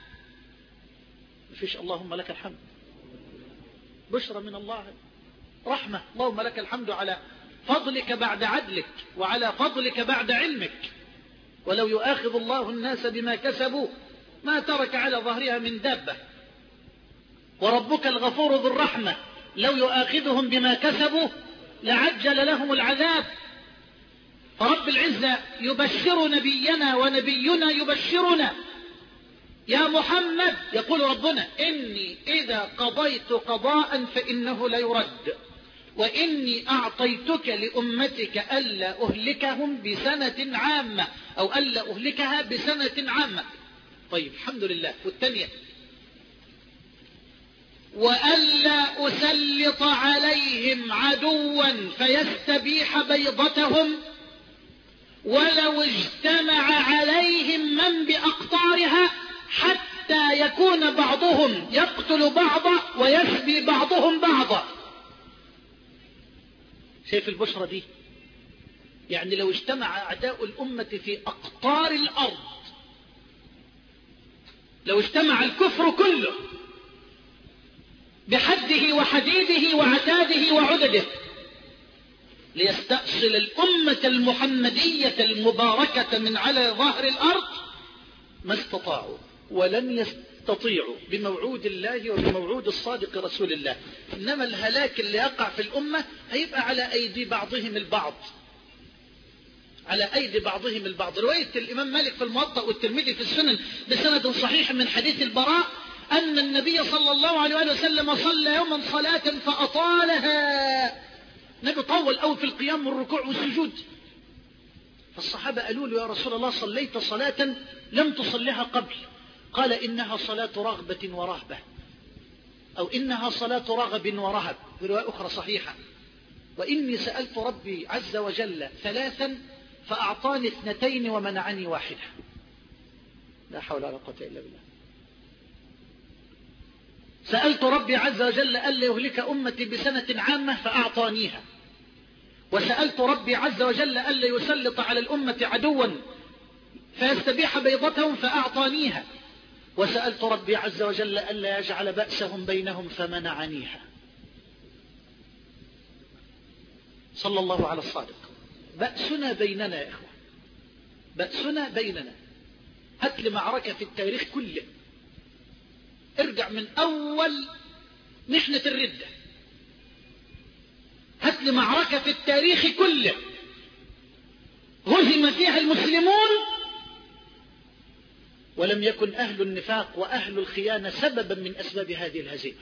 مفيش اللهم لك الحمد، بشرى من الله، رحمة، اللهم لك الحمد على فضلك بعد عدلك وعلى فضلك بعد علمك. ولو يؤاخذ الله الناس بما كسبوا ما ترك على ظهرها من دابة، وربك الغفور ذو الرحمة لو يؤاخذهم بما كسبوا لعجل لهم العذاب. فرب العزة يبشر نبينا ونبينا يبشرنا: يا محمد، يقول ربنا: إني إذا قضيت قضاء فإنه لا يرد، وإني أعطيتك لأمتك ألا أهلكهم بسنة عامة، أو ألا أهلكها بسنة عامة. طيب الحمد لله. والثانية: وألا أسلط عليهم عدوا فيستبيح بيضتهم ولو اجتمع عليهم من بأقطارها حتى يكون بعضهم يقتل بعضا ويسبي بعضهم بعضا. شايف البشرة دي؟ يعني لو اجتمع أعداء الأمة في أقطار الأرض، لو اجتمع الكفر كله بحده وحديده وعتاده وعدده ليستأصل الأمة المحمدية المباركة من على ظهر الأرض، ما استطاعوا ولن يستطيعوا بموعود الله وبموعود الصادق رسول الله. إنما الهلاك اللي يقع في الأمة هيبقى على أيدي بعضهم البعض، على أيدي بعضهم البعض. رواية الإمام مالك في الموطأ والترمذي في السنن بسند صحيح من حديث البراء أن النبي صلى الله عليه وسلم صلى يوما صلاة فأطالها. نبي طول أو في القيام والركوع والسجود، فالصحابة قالوا له: يا رسول الله صليت صلاة لم تصلها قبل. قال: إنها صلاة رغبة ورهبة، أو إنها صلاة رغب ورهب في رواية أخرى صحيحة. وإني سألت ربي عز وجل ثلاثا فأعطاني اثنتين ومنعني واحدة. لا حول ولا قوة إلا بالله. سألت ربي عز وجل ألا يهلك أمتي بسنة عامة فأعطانيها، وسألت ربي عز وجل ألا يسلط على الأمة عدوا فيستبيح بيضتهم فأعطانيها، وسألت ربي عز وجل ألا يجعل بأسهم بينهم فمنعنيها. صلى الله على الصادق. بأسنا بيننا يا إخوة، بأسنا بيننا. هات لي معركة في التاريخ كله، ارجع من أول محنة الردة، هات لي معركة في التاريخ كله هزم فيها المسلمون ولم يكن أهل النفاق وأهل الخيانة سببا من أسباب هذه الهزيمة.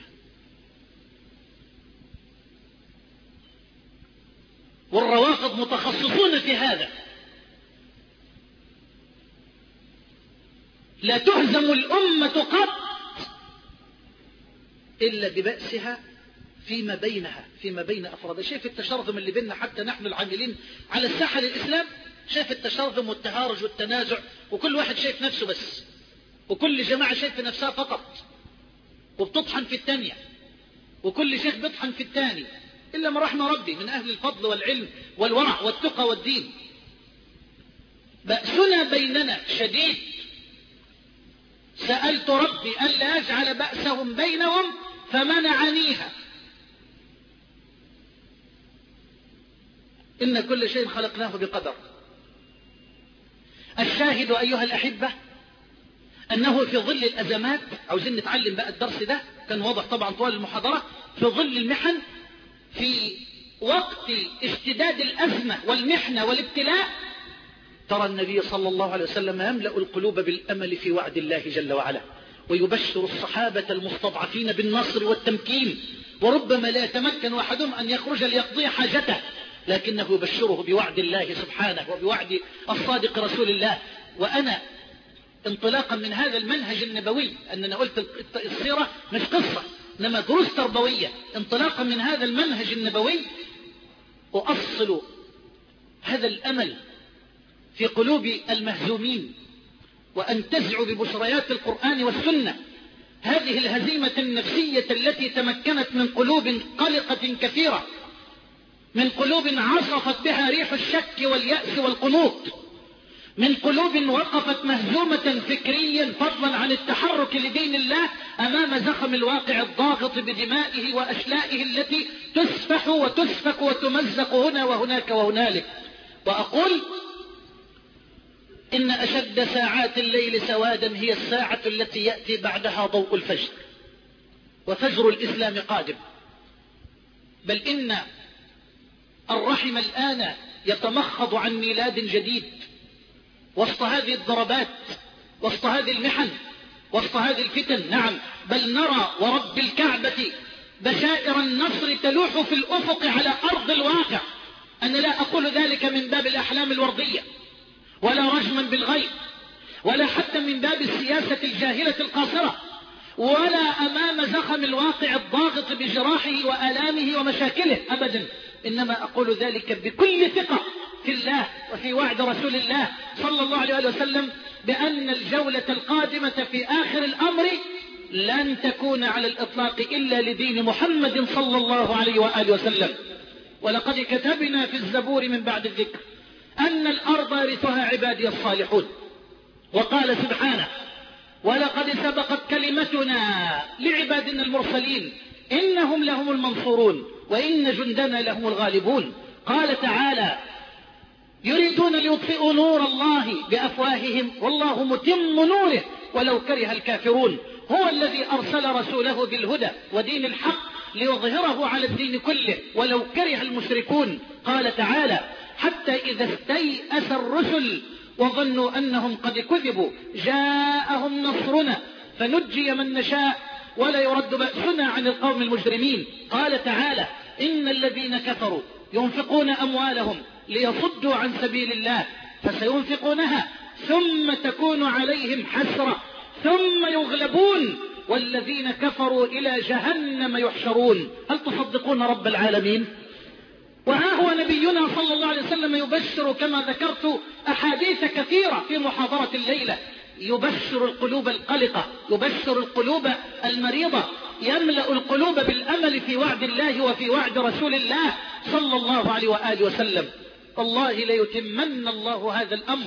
والروافض متخصصون في هذا. لا تهزم الأمة قط إلا ببأسها فيما بينها، فيما بين أفرادها. شايف التشرذم اللي بيننا حتى نحن العاملين على الساحة للإسلام؟ شايف التشرذم والتهارج والتنازع، وكل واحد شايف نفسه بس، وكل جماعة شايف نفسها فقط، وبتطحن في الثانية، وكل شيخ بيطحن في الثاني، إلا ما رحم ربي من أهل الفضل والعلم والورع والتقى والدين. بأسنا بيننا شديد. سألت ربي ألا يجعل بأسهم بينهم فمنعنيها. إن كل شيء خلقناه بقدر. الشاهد أيها الأحبة أنه في ظل الأزمات، عاوزين نتعلم بقى الدرس ده كان واضح طبعا طوال المحاضرة، في ظل المحن، في وقت اشتداد الأزمة والمحنة والابتلاء، ترى النبي صلى الله عليه وسلم يملأ القلوب بالأمل في وعد الله جل وعلا، ويبشر الصحابة المستضعفين بالنصر والتمكين، وربما لا يتمكن أحدهم أن يخرج ليقضي حاجته، لكنه يبشره بوعد الله سبحانه وبوعد الصادق رسول الله. وأنا انطلاقا من هذا المنهج النبوي، أننا قلت السيرة مش قصة إنما دروس تربوية، انطلاقا من هذا المنهج النبوي أؤصل هذا الأمل في قلوب المهزومين وأنتزع ببشريات القرآن والسنة هذه الهزيمة النفسية التي تمكنت من قلوب قلقة كثيرة، من قلوب عصفت بها ريح الشك واليأس والقنوط، من قلوب وقفت مهزومة فكريا فضلا عن التحرك لدين الله أمام زخم الواقع الضاغط بدمائه وأشلائه التي تسفح وتسفك وتمزق هنا وهناك وهنالك. وأقول إن أشد ساعات الليل سوادا هي الساعة التي يأتي بعدها ضوء الفجر، وفجر الإسلام قادم. بل إن الرحم الآن يتمخض عن ميلاد جديد وسط هذه الضربات، وسط هذه المحن، وسط هذه الفتن. نعم، بل نرى ورب الكعبة بشائر النصر تلوح في الأفق على أرض الواقع. أنا لا أقول ذلك من باب الأحلام الوردية ولا رجما بالغيب ولا حتى من باب السياسة الجاهلة القاصرة ولا أمام زخم الواقع الضاغط بجراحه وآلامه ومشاكله أبدا، إنما أقول ذلك بكل ثقة في الله وفي وعد رسول الله صلى الله عليه وسلم بأن الجولة القادمة في آخر الأمر لن تكون على الإطلاق إلا لدين محمد صلى الله عليه وآله وسلم. ولقد كتبنا في الزبور من بعد الذكر أن الأرض يرثها عبادي الصالحون. وقال سبحانه: ولقد سبقت كلمتنا لعبادنا المرسلين إنهم لهم المنصورون وإن جندنا لهم الغالبون. قال تعالى: يريدون ليطفئوا نور الله بأفواههم والله متم نوره ولو كره الكافرون. هو الذي أرسل رسوله بالهدى ودين الحق ليظهره على الدين كله ولو كره المشركون. قال تعالى: حتى إذا استيأس الرسل وظنوا أنهم قد كذبوا جاءهم نصرنا فنجي من نشاء ولا يرد بأسنا عن القوم المجرمين. قال تعالى: إن الذين كفروا ينفقون أموالهم ليصدوا عن سبيل الله فسينفقونها ثم تكون عليهم حسرة ثم يغلبون والذين كفروا إلى جهنم يحشرون. هل تصدقون رب العالمين؟ وها هو نبينا صلى الله عليه وسلم يبشر كما ذكرت أحاديث كثيرة في محاضرة الليلة، يبشر القلوب القلقة، يبشر القلوب المريضة، يملأ القلوب بالأمل في وعد الله وفي وعد رسول الله صلى الله عليه وآله وسلم. والله ليتمن الله هذا الأمر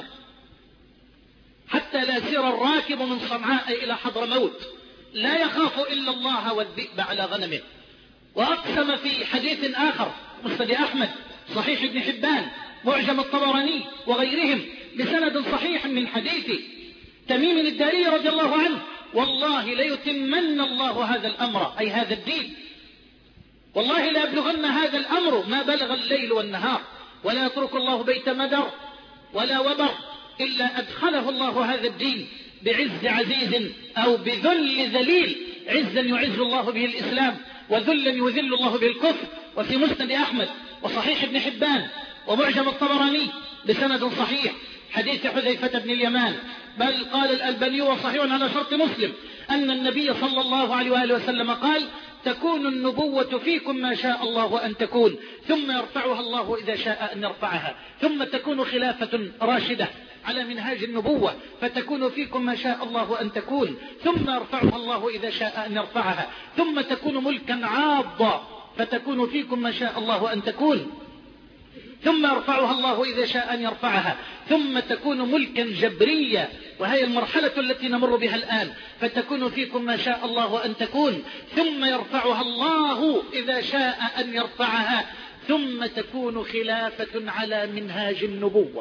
حتى لا يسير الراكب من صنعاء إلى حضرموت لا يخاف إلا الله والذئب على غنمه. وأقسم في حديث آخر مسند أحمد، صحيح ابن حبان، معجم الطبراني وغيرهم بسند صحيح من حديث تميم الداري رضي الله عنه: والله ليتمن الله هذا الأمر أي هذا الدين، والله لا يبلغن هذا الأمر ما بلغ الليل والنهار، ولا يترك الله بيت مدر ولا وبر إلا أدخله الله هذا الدين بعز عزيز أو بذل ذليل، عزا يعز الله به الإسلام وذلا يذل الله به الكفر. وفي مسند أحمد وصحيح ابن حبان ومعجم الطبراني بسند صحيح حديث حذيفة بن اليمان، بل قال الألباني وصحيح على شرط مسلم أن النبي صلى الله عليه وآله وسلم قال: تكون النبوة فيكم ما شاء الله أن تكون ثم يرفعها الله إذا شاء أن يرفعها، ثم تكون خلافة راشدة على منهاج النبوة فتكون فيكم ما شاء الله أن تكون ثم يرفعها الله إذا شاء أن يرفعها، ثم تكون ملكا عاضا فتكون فيكم ما شاء الله أن تكون ثم يرفعها الله إذا شاء أن يرفعها، ثم تكون ملكا جبريا وهي المرحلة التي نمر بها الآن، فتكون فيكم ما شاء الله أن تكون ثم يرفعها الله إذا شاء أن يرفعها، ثم تكون خلافة على منهاج النبوة.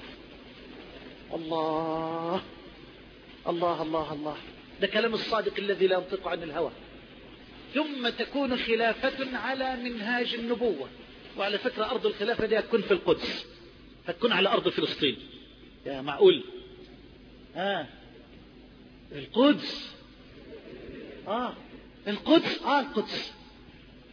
الله الله الله الله، ده كلام الصادق الذي لا ينطق عن الهوى. ثم تكون خلافة على منهاج النبوة. وعلى فكرة أرض الخلافة دي هتكون في القدس، هتكون على أرض فلسطين. يا معقول؟ آه القدس آه القدس آه القدس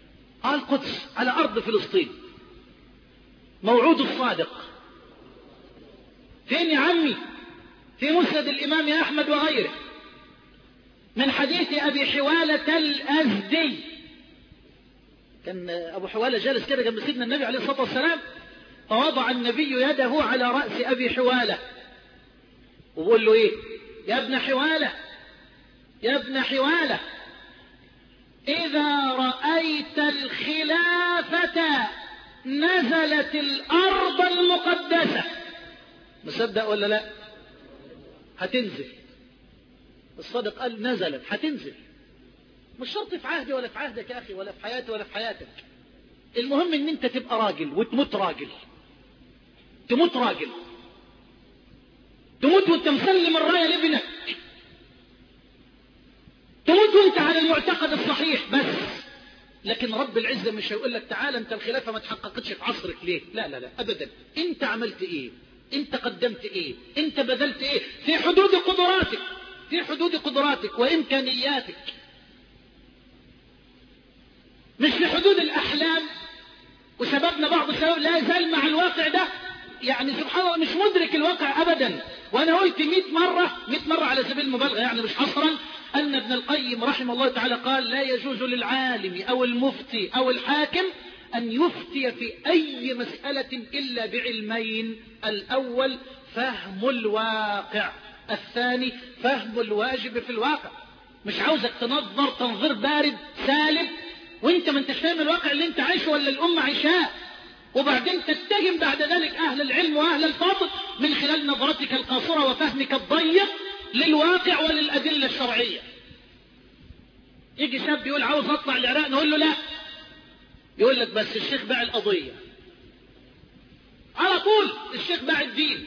آه القدس على أرض فلسطين، موعود الصادق. فين يا عمي؟ في مسند الإمام أحمد وغيره من حديث أبي حوالة الأزدي. كان أبو حوالة جالس كده جنب سيدنا النبي عليه الصلاة والسلام، فوضع النبي يده على رأس أبي حوالة وقال له إيه؟ يا ابن حوالة، يا ابن حوالة، إذا رأيت الخلافة نزلت الأرض المقدسة. مصدق ولا لا؟ هتنزل. الصادق قال نزلت، هتنزل. مش شرط في عهدي ولا في عهدك يا أخي، ولا في حياتي ولا في حياتك. المهم ان انت تبقى راجل وتموت راجل، تموت راجل، تموت وانت مسلم الراية لابنك، تموت وانت على المعتقد الصحيح بس. لكن رب العزة مش هيقول لك تعال انت الخلافة ما تحققتش في عصرك ليه؟ لا لا لا ابدا. انت عملت ايه؟ انت قدمت ايه؟ انت بذلت ايه؟ في حدود قدراتك، في حدود قدراتك وامكانياتك، مش في حدود الاحلام. وشبابنا بعض الشباب لا يزال مع الواقع ده، يعني سبحان الله مش مدرك الواقع ابدا. وانا قلت مئة مرة مئة مرة على سبيل المبالغة يعني مش حصرا، ان ابن القيم رحمه الله تعالى قال لا يجوز للعالم او المفتي او الحاكم ان يفتي في اي مسألة الا بعلمين: الاول فهم الواقع، الثاني فهم الواجب في الواقع. مش عاوزك تنظر تنظير بارد سالب وانت ما انتش فاهم الواقع اللي انت عايشه ولا الامه عايشاه، وبعدين تتهم بعد ذلك اهل العلم واهل الفضل من خلال نظرتك القاصره وفهمك الضيق للواقع وللادله الشرعيه. يجي شاب يقول عاوز اطلع العراق، نقول له لا، يقول لك بس الشيخ باع القضيه. على طول الشيخ باع الدين.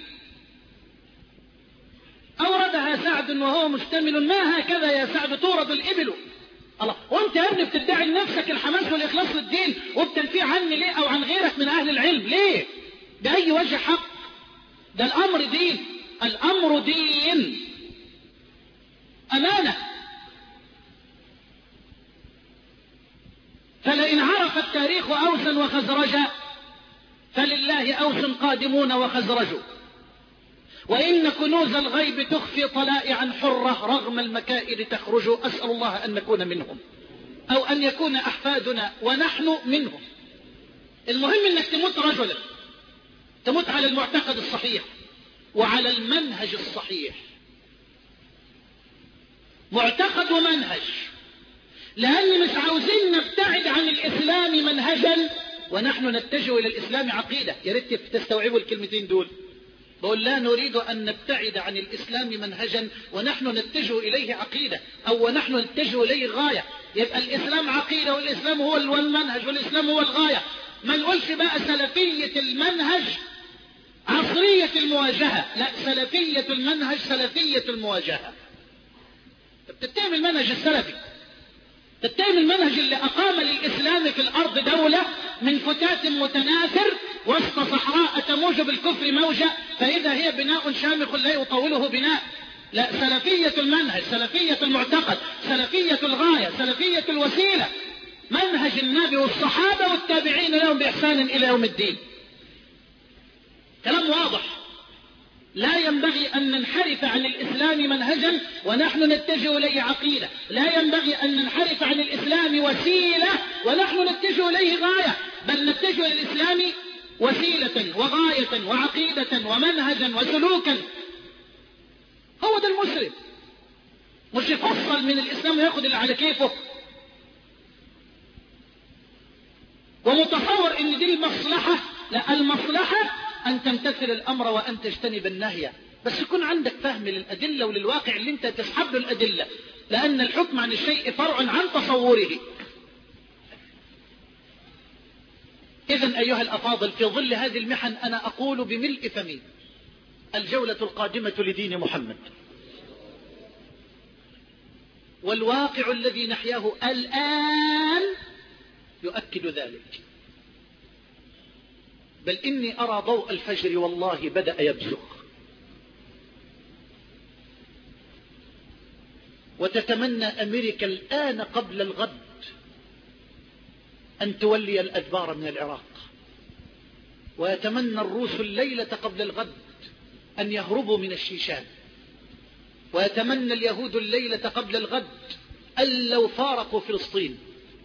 اوردها سعد وهو مشتمل: ما هكذا يا سعد تورد الابل. الله، وانت يا ابني بتدعي لنفسك الحماس والاخلاص للدين وبتنفي عني ليه او عن غيرك من اهل العلم ليه؟ باي وجه حق؟ ده الامر دين، الامر دين، امانه. فلئن عرف التاريخ اوسا وخزرجا فلله اوس قادمون وخزرج، وإن كنوز الغيب تخفي طلائعا حرة رغم المكائد تخرج. أسأل الله أن نكون منهم أو أن يكون أحفادنا ونحن منهم. المهم أنك تموت رجلا، تموت على المعتقد الصحيح وعلى المنهج الصحيح. معتقد ومنهج، لأن مش عاوزين نبتعد عن الإسلام منهجا ونحن نتجه إلى الإسلام عقيدة. يا ريت تستوعبوا الكلمتين دول. بقول لا نريد أن نبتعد عن الإسلام منهجا ونحن نتجه إليه عقيدة، أو ونحن نتجه إليه غاية. يبقى الإسلام عقيدة والإسلام هو المنهج والإسلام هو الغاية. ما نقولش بقى سلفية المنهج عصرية المواجهة، لا، سلفية المنهج سلفية المواجهة. تتهم المنهج السلفي، تتهم المنهج اللي أقام للإسلام في الأرض دولة من فتات متناثر وسط صحراء تموج بالكفر موجة، فإذا هي بناء شامخ لا يطوله بناء. لا، سلفية المنهج، سلفية المعتقد، سلفية الغاية، سلفية الوسيلة، منهج النبي والصحابة والتابعين لهم بإحسان إلى يوم الدين. كلام واضح. لا ينبغي أن ننحرف عن الإسلام منهجا ونحن نتجه إليه عقيدة، لا ينبغي أن ننحرف عن الإسلام وسيلة ونحن نتجه إليه غاية، بل نتجه إلى الإسلام وسيلة وغاية وعقيدة ومنهجا وسلوكا. هو ده المسلم، مش يفصل من الإسلام ويأخذ اللي على كيفه ومتصور ان دي المصلحة. لا، المصلحة ان تمتثل الامر وان تجتنب النهي، بس يكون عندك فهم للادلة وللواقع اللي انت تسحب له الادلة، لان الحكم عن الشيء فرع عن تصوره. اذا ايها الافاضل، في ظل هذه المحن انا اقول بملء فمي: الجولة القادمة لدين محمد والواقع الذي نحياه الآن يؤكد ذلك. بل إني أرى ضوء الفجر والله بدأ يبزغ، وتتمنى أمريكا الآن قبل الغد أن تولي الأدبار من العراق، ويتمنى الروس الليلة قبل الغد أن يهربوا من الشيشان، ويتمنى اليهود الليلة قبل الغد أن لو فارقوا فلسطين.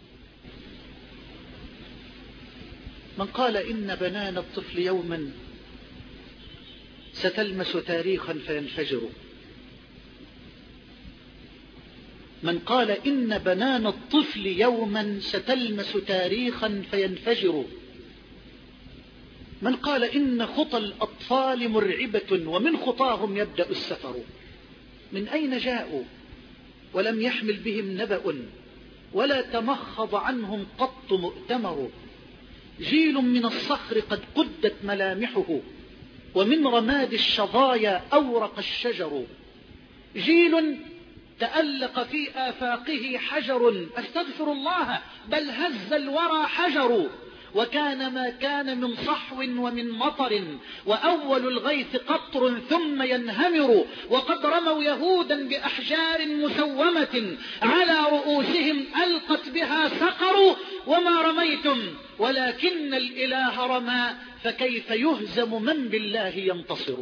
من قال إن بنان الطفل يوما ستلمس تاريخا فينفجر، من قال إن بنان الطفل يوما ستلمس تاريخا فينفجر، من قال إن خطى الأطفال مرعبة ومن خطاهم يبدأ السفر، من أين جاءوا ولم يحمل بهم نبأ ولا تمخض عنهم قط مؤتمر، جيل من الصخر قد قدت ملامحه ومن رماد الشظايا أورق الشجر، جيل تألق في آفاقه حجر، أستغفر الله بل هز الورى حجر، وكان ما كان من صحو ومن مطر وأول الغيث قطر ثم ينهمر، وقد رموا يهودا بأحجار مسومة على رؤوسهم ألقت بها سقر، وما رميتم ولكن الإله رمى فكيف يهزم من بالله ينتصر.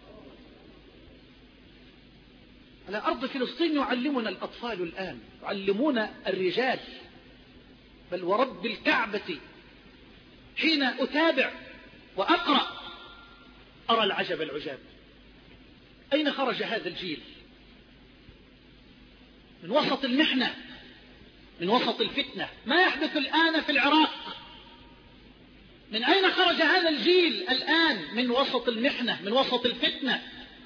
على أرض فلسطين يعلمنا الأطفال الآن، يعلمون الرجال، بل ورب الكعبة حين أتابع وأقرأ أرى العجب العجاب. أين خرج هذا الجيل من وسط المحنة، من وسط الفتنة؟ ما يحدث الآن في العراق، من أين خرج هذا الجيل الآن؟ من وسط المحنة، من وسط الفتنة.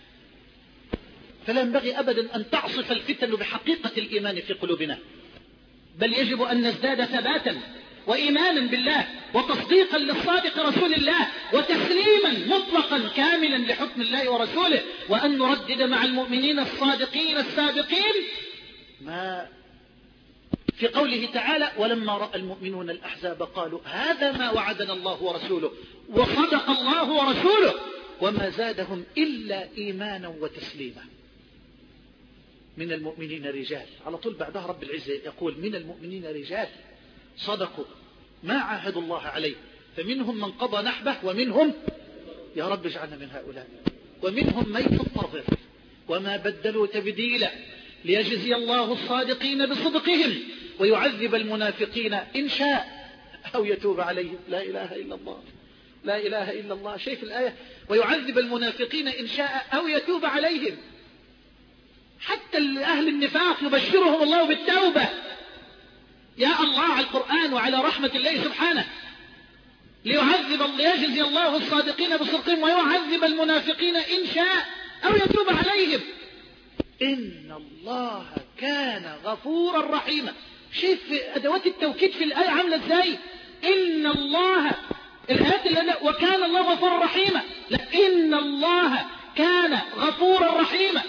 فلا ينبغي أبدا أن تعصف الفتن بحقيقة الإيمان في قلوبنا، بل يجب أن نزداد ثباتا وإيمانا بالله وتصديقا للصادق رسول الله وتسليما مطلقا كاملا لحكم الله ورسوله، وأن نردد مع المؤمنين الصادقين السابقين ما في قوله تعالى: ولما رأى المؤمنون الأحزاب قالوا هذا ما وعدنا الله ورسوله وصدق الله ورسوله وما زادهم إلا إيمانا وتسليما. من المؤمنين رجال، على طول بعدها رب العزة يقول من المؤمنين رجال صدقوا ما عاهدوا الله عليه، فمنهم من قضى نحبه ومنهم، يا رب اجعلنا من هؤلاء، ومنهم من ينتظر وما بدلوا تبديلا، ليجزي الله الصادقين بصدقهم ويعذب المنافقين إن شاء أو يتوب عليهم. لا إله إلا الله، لا إله إلا الله. شايف الآية؟ ويعذب المنافقين إن شاء أو يتوب عليهم. حتى أهل النفاق يبشرهم الله بالتوبة. يا الله على القرآن وعلى رحمة الله سبحانه. ليعذب ليجزي الله الصادقين بصدقهم ويعذب المنافقين إن شاء أو يتوب عليهم. إن الله كان غفورا رحيما. شوف أدوات التوكيد في الآية عاملة إزاي. إن الله، الآيات اللي لا وكان الله غفورا رحيما، لا إن الله كان غفورا رحيما.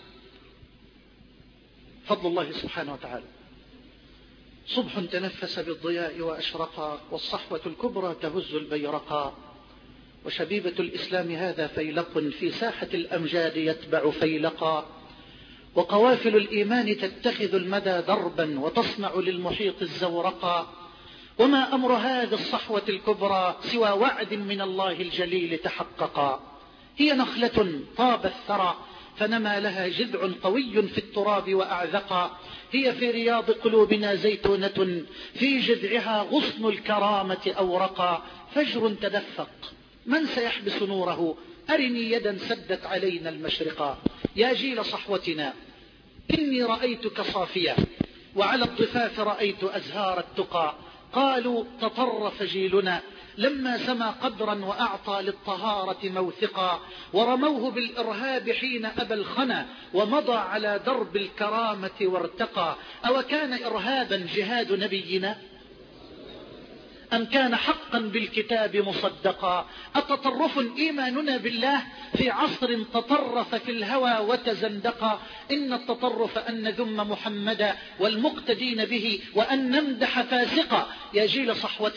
فضل الله سبحانه وتعالى. صبح تنفس بالضياء وأشرقا، والصحوة الكبرى تهز البيرقا، وشبيبة الإسلام هذا فيلق في ساحة الأمجاد يتبع فيلقا، وقوافل الإيمان تتخذ المدى دربا وتصنع للمحيط الزورقا، وما أمر هذه الصحوة الكبرى سوى وعد من الله الجليل تحققا. هي نخلة طاب الثرى فنما لها جذع قوي في التراب وأعذقا، هي في رياض قلوبنا زيتونة في جذعها غصن الكرامة أورقا، فجر تدفق من سيحبس نوره، أرني يدا سدت علينا المشرقا. يا جيل صحوتنا إني رأيتك صافيا، وعلى الضفاف رأيت أزهار التقى، قالوا تطرف جيلنا لما سما قدرا وأعطى للطهارة موثقا، ورموه بالإرهاب حين أبى الخنا ومضى على درب الكرامة وارتقى. أو كان إرهابا جهاد نبينا أم كان حقا بالكتاب مصدقا؟ أتطرف إيماننا بالله في عصر تطرف في الهوى وتزندقا؟ إن التطرف أن نذم محمدا والمقتدين به وأن نمدح فاسقا. يا جيل صحوتنا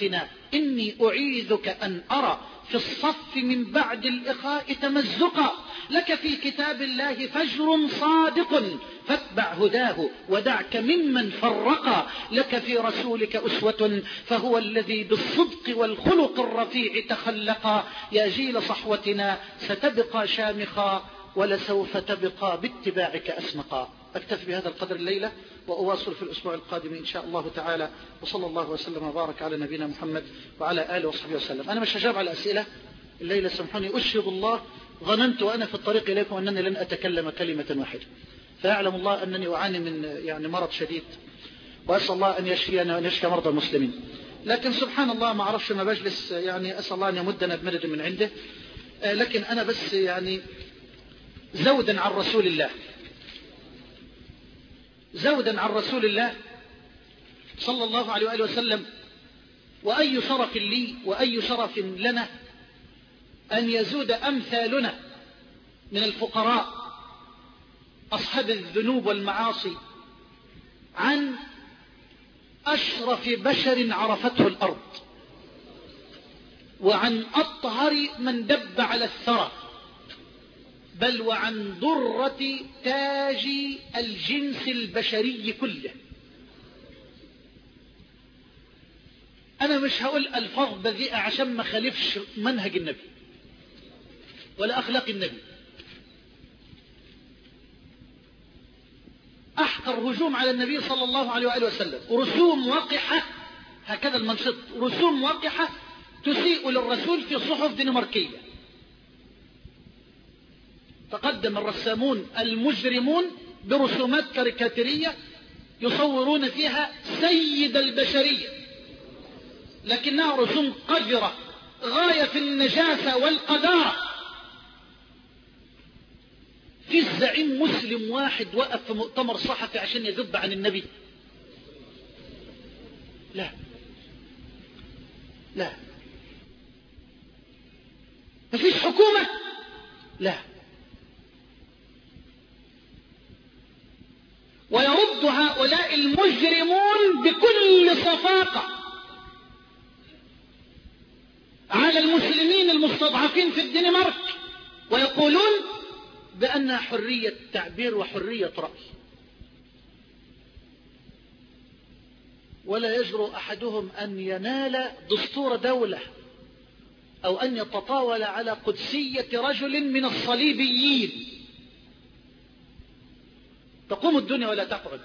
إني أعيذك أن أرى في الصف من بعد الإخاء تمزقا، لك في كتاب الله فجر صادق فاتبع هداه ودعك ممن فرقا، لك في رسولك أسوة فهو الذي بالصدق والخلق الرفيع تخلقا، يا جيل صحوتنا ستبقى شامخا ولسوف تبقى باتباعك أسمقا. أكتفي بهذا القدر الليلة وأواصل في الأسبوع القادم إن شاء الله تعالى، وصلى الله وسلم وبارك على نبينا محمد وعلى آله وصحبه وسلم. أنا مش هجاب على أسئلة الليلة، سامحوني، أشهد الله ظننت وأنا في الطريق إليكم أنني لن أتكلم كلمة واحدة، فيعلم الله أنني أعاني من يعني مرض شديد، وأسأل الله أن يشفينا وأن يشفي مرضى المسلمين. لكن سبحان الله ما أعرفش ما بجلس، يعني أسأل الله أن يمدنا بمدد من عنده. لكن أنا بس يعني زودا عن رسول الله، زودا عن رسول الله صلى الله عليه وآله وسلم، وأي شرف لي وأي شرف لنا أن يزود أمثالنا من الفقراء أصحاب الذنوب والمعاصي عن أشرف بشر عرفته الأرض، وعن أطهر من دب على الثرى، بل وعن ضرة تاج الجنس البشري كله. أنا مش هقول ألفاظ بذيئة عشان ما خالفش منهج النبي ولا أخلاق النبي. أحقر هجوم على النبي صلى الله عليه وآله وسلم رسوم وقحة، هكذا المنشط، رسوم وقحة تسيء للرسول في صحف دنماركية. تقدم الرسامون المجرمون برسومات كاريكاتيرية يصورون فيها سيد البشرية، لكنها رسوم قذرة غاية في النجاسة والقذارة. في الزعيم مسلم واحد وقف في مؤتمر صحفي عشان يذب عن النبي؟ لا لا. مفيش حكومة؟ لا. ويرد هؤلاء المجرمون بكل صفاقة على المسلمين المستضعفين في الدنمارك ويقولون بأنها حرية تعبير وحرية رأي، ولا يجرؤ أحدهم أن ينال دستور دولة أو أن يتطاول على قدسية رجل من الصليبيين. تقوم الدنيا ولا تقعد،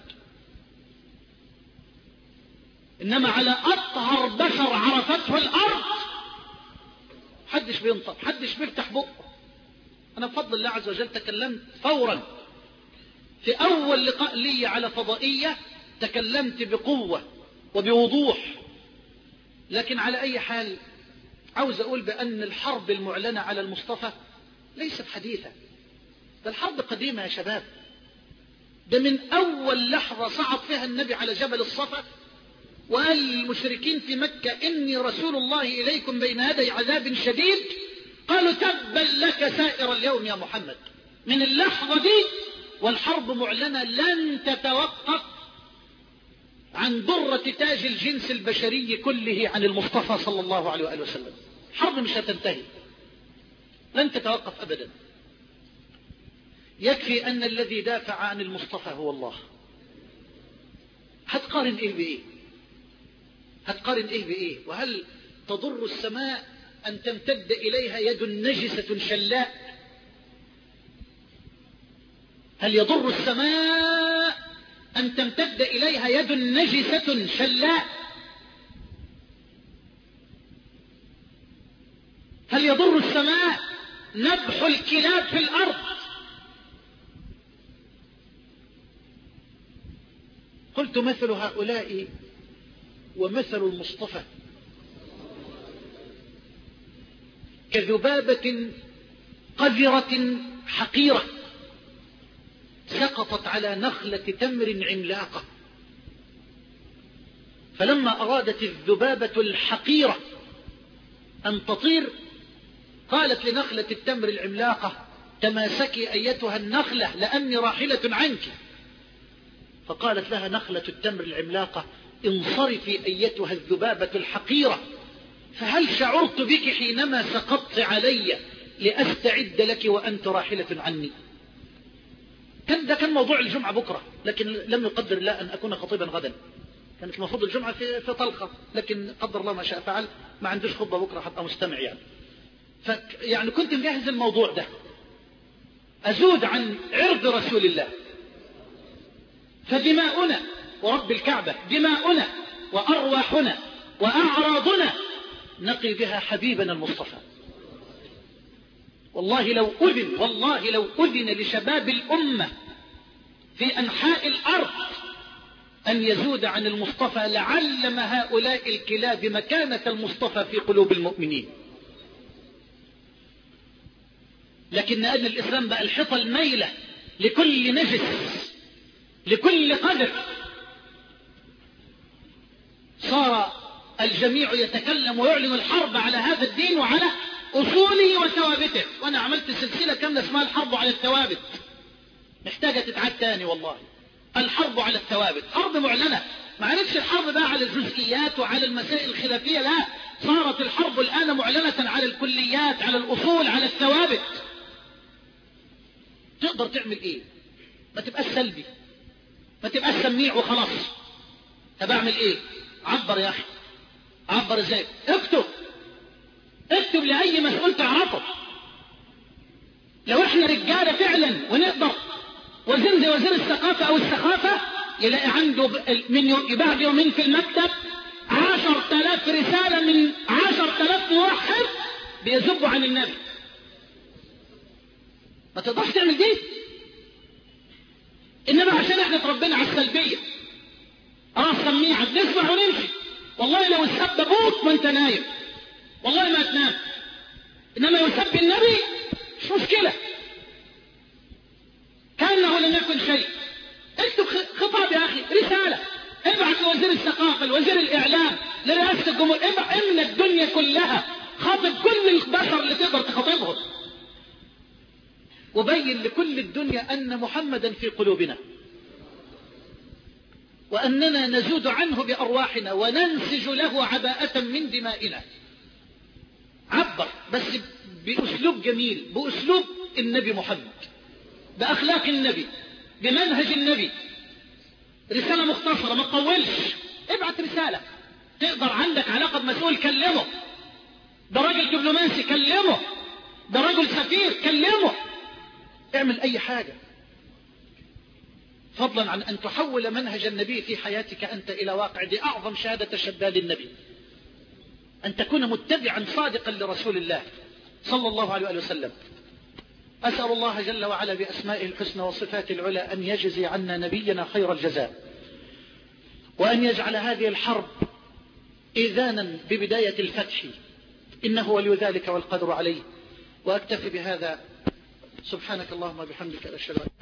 إنما على أطهر بشر عرفته الأرض حدش بينطق، حدش بيفتح بقه. أنا بفضل الله عز وجل تكلمت فورا في أول لقاء لي على فضائية، تكلمت بقوة وبوضوح. لكن على أي حال عاوز أقول بأن الحرب المعلنة على المصطفى ليست حديثة، ده الحرب قديمة يا شباب. ده من أول لحظة صعد فيها النبي على جبل الصفا وقال للمشركين في مكة إني رسول الله إليكم بين يدي عذاب شديد، قالوا تبا لك سائر اليوم يا محمد. من اللحظة دي والحرب معلنة لن تتوقف عن ضرة تاج الجنس البشري كله عن المصطفى صلى الله عليه وآله وسلم. حرب مش هتنتهي، لن تتوقف أبدا. يكفي أن الذي دافع عن المصطفى هو الله. هتقارن إيه بإيه؟ هتقارن إيه بإيه؟ وهل تضر السماء أن تمتد إليها يد نجسة شلاء؟ هل يضر السماء أن تمتد إليها يد نجسة شلاء؟ هل يضر السماء نبح الكلاب في الأرض؟ قلت مثل هؤلاء ومثل المصطفى كذبابة قذرة حقيرة سقطت على نخلة تمر عملاقة، فلما أرادت الذبابة الحقيرة أن تطير قالت لنخلة التمر العملاقة تماسكي أيتها النخلة لأني راحلة عنك، فقالت لها نخلة التمر العملاقة انصرفي أيتها الذبابة الحقيرة فهل شعرت بك حينما سقطت علي لأستعد لك وأنت راحلة عني؟ كان ده كان موضوع الجمعة بكرة، لكن لم يقدر الله أن أكون خطيبا غدا. كانت المفروض الجمعة في, في طلقة، لكن قدر الله ما شاء فعل، ما عندوش خطبة بكرة حتى مستمع يعني. ف يعني كنت مجهز الموضوع ده، أزود عن عرض رسول الله. فدماؤنا ورب الكعبة، دماؤنا وأرواحنا وأعراضنا نقي بها حبيبنا المصطفى. والله لو أذن والله لو أذن لشباب الأمة في أنحاء الأرض أن يزود عن المصطفى لعلم هؤلاء الكلاب مكانة المصطفى في قلوب المؤمنين. لكن أن الإسلام بقى الحيطة الميلة لكل نجس، لكل قدر. صار الجميع يتكلم ويعلن الحرب على هذا الدين وعلى أصوله وثوابته. وأنا عملت سلسلة كاملة اسمها الحرب على الثوابت، محتاجة تتعاد تاني والله. الحرب على الثوابت حرب معلنة، ما عرفش الحرب بقى على الجزئيات وعلى المسائل الخلافية، لا، صارت الحرب الآن معلنة على الكليات، على الأصول، على الثوابت. تقدر تعمل إيه؟ ما تبقاش سلبي، ما تبقاش سميع وخلاص. طب أعمل إيه؟ عبر يا أخي. عبر إزاي؟ اكتب اكتب لأي مسؤول تعرفه. لو احنا رجالة فعلا ونقدر، وزير زي وزير الثقافة أو السخافة يلاقي عنده من بعد يومين في المكتب عشر تلاف رسالة من عشر تلاف موحد بيذبوا عن النبي. ما تقدرش تعمل دي. إنما عشان احنا تربينا على السلبية، راس سميعة بنسمع ونمشي. والله لو السب ابوك وانت نايم والله ما تنام، إنما يسب النبي مش مشكلة، كأنه لم يكن شيء. اكتب خطاب يا أخي، رسالة، ابعث لوزير الثقافة، لوزير الإعلام، لرئاسة الجمهورية، املى الدنيا كلها، خاطب كل البشر اللي تقدر تخاطبهم، وبين لكل الدنيا أن محمدا في قلوبنا، وأننا نزود عنه بأرواحنا وننسج له عباءة من دمائنا. عبر بس بأسلوب جميل، بأسلوب النبي محمد، بأخلاق النبي، بمنهج النبي. رسالة مختصرة، ما تطولش. ابعت رسالة. تقدر عندك علاقة بمسؤول، كلمه. ده راجل دبلوماسي، كلمه. ده راجل سفير، كلمه. اعمل أي حاجة، فضلا عن أن تحول منهج النبي في حياتك أنت إلى واقع. دي أعظم شهادة شهادة للنبي، أن تكون متبعا صادقا لرسول الله صلى الله عليه وسلم. أسأل الله جل وعلا بأسمائه الحسنى وصفاته العلى أن يجزي عنا نبينا خير الجزاء، وأن يجعل هذه الحرب إذانا ببداية الفتح، إنه ولي ذلك والقدر عليه. وأكتفي بهذا. سبحانك اللهم وبحمدك، أشهد أن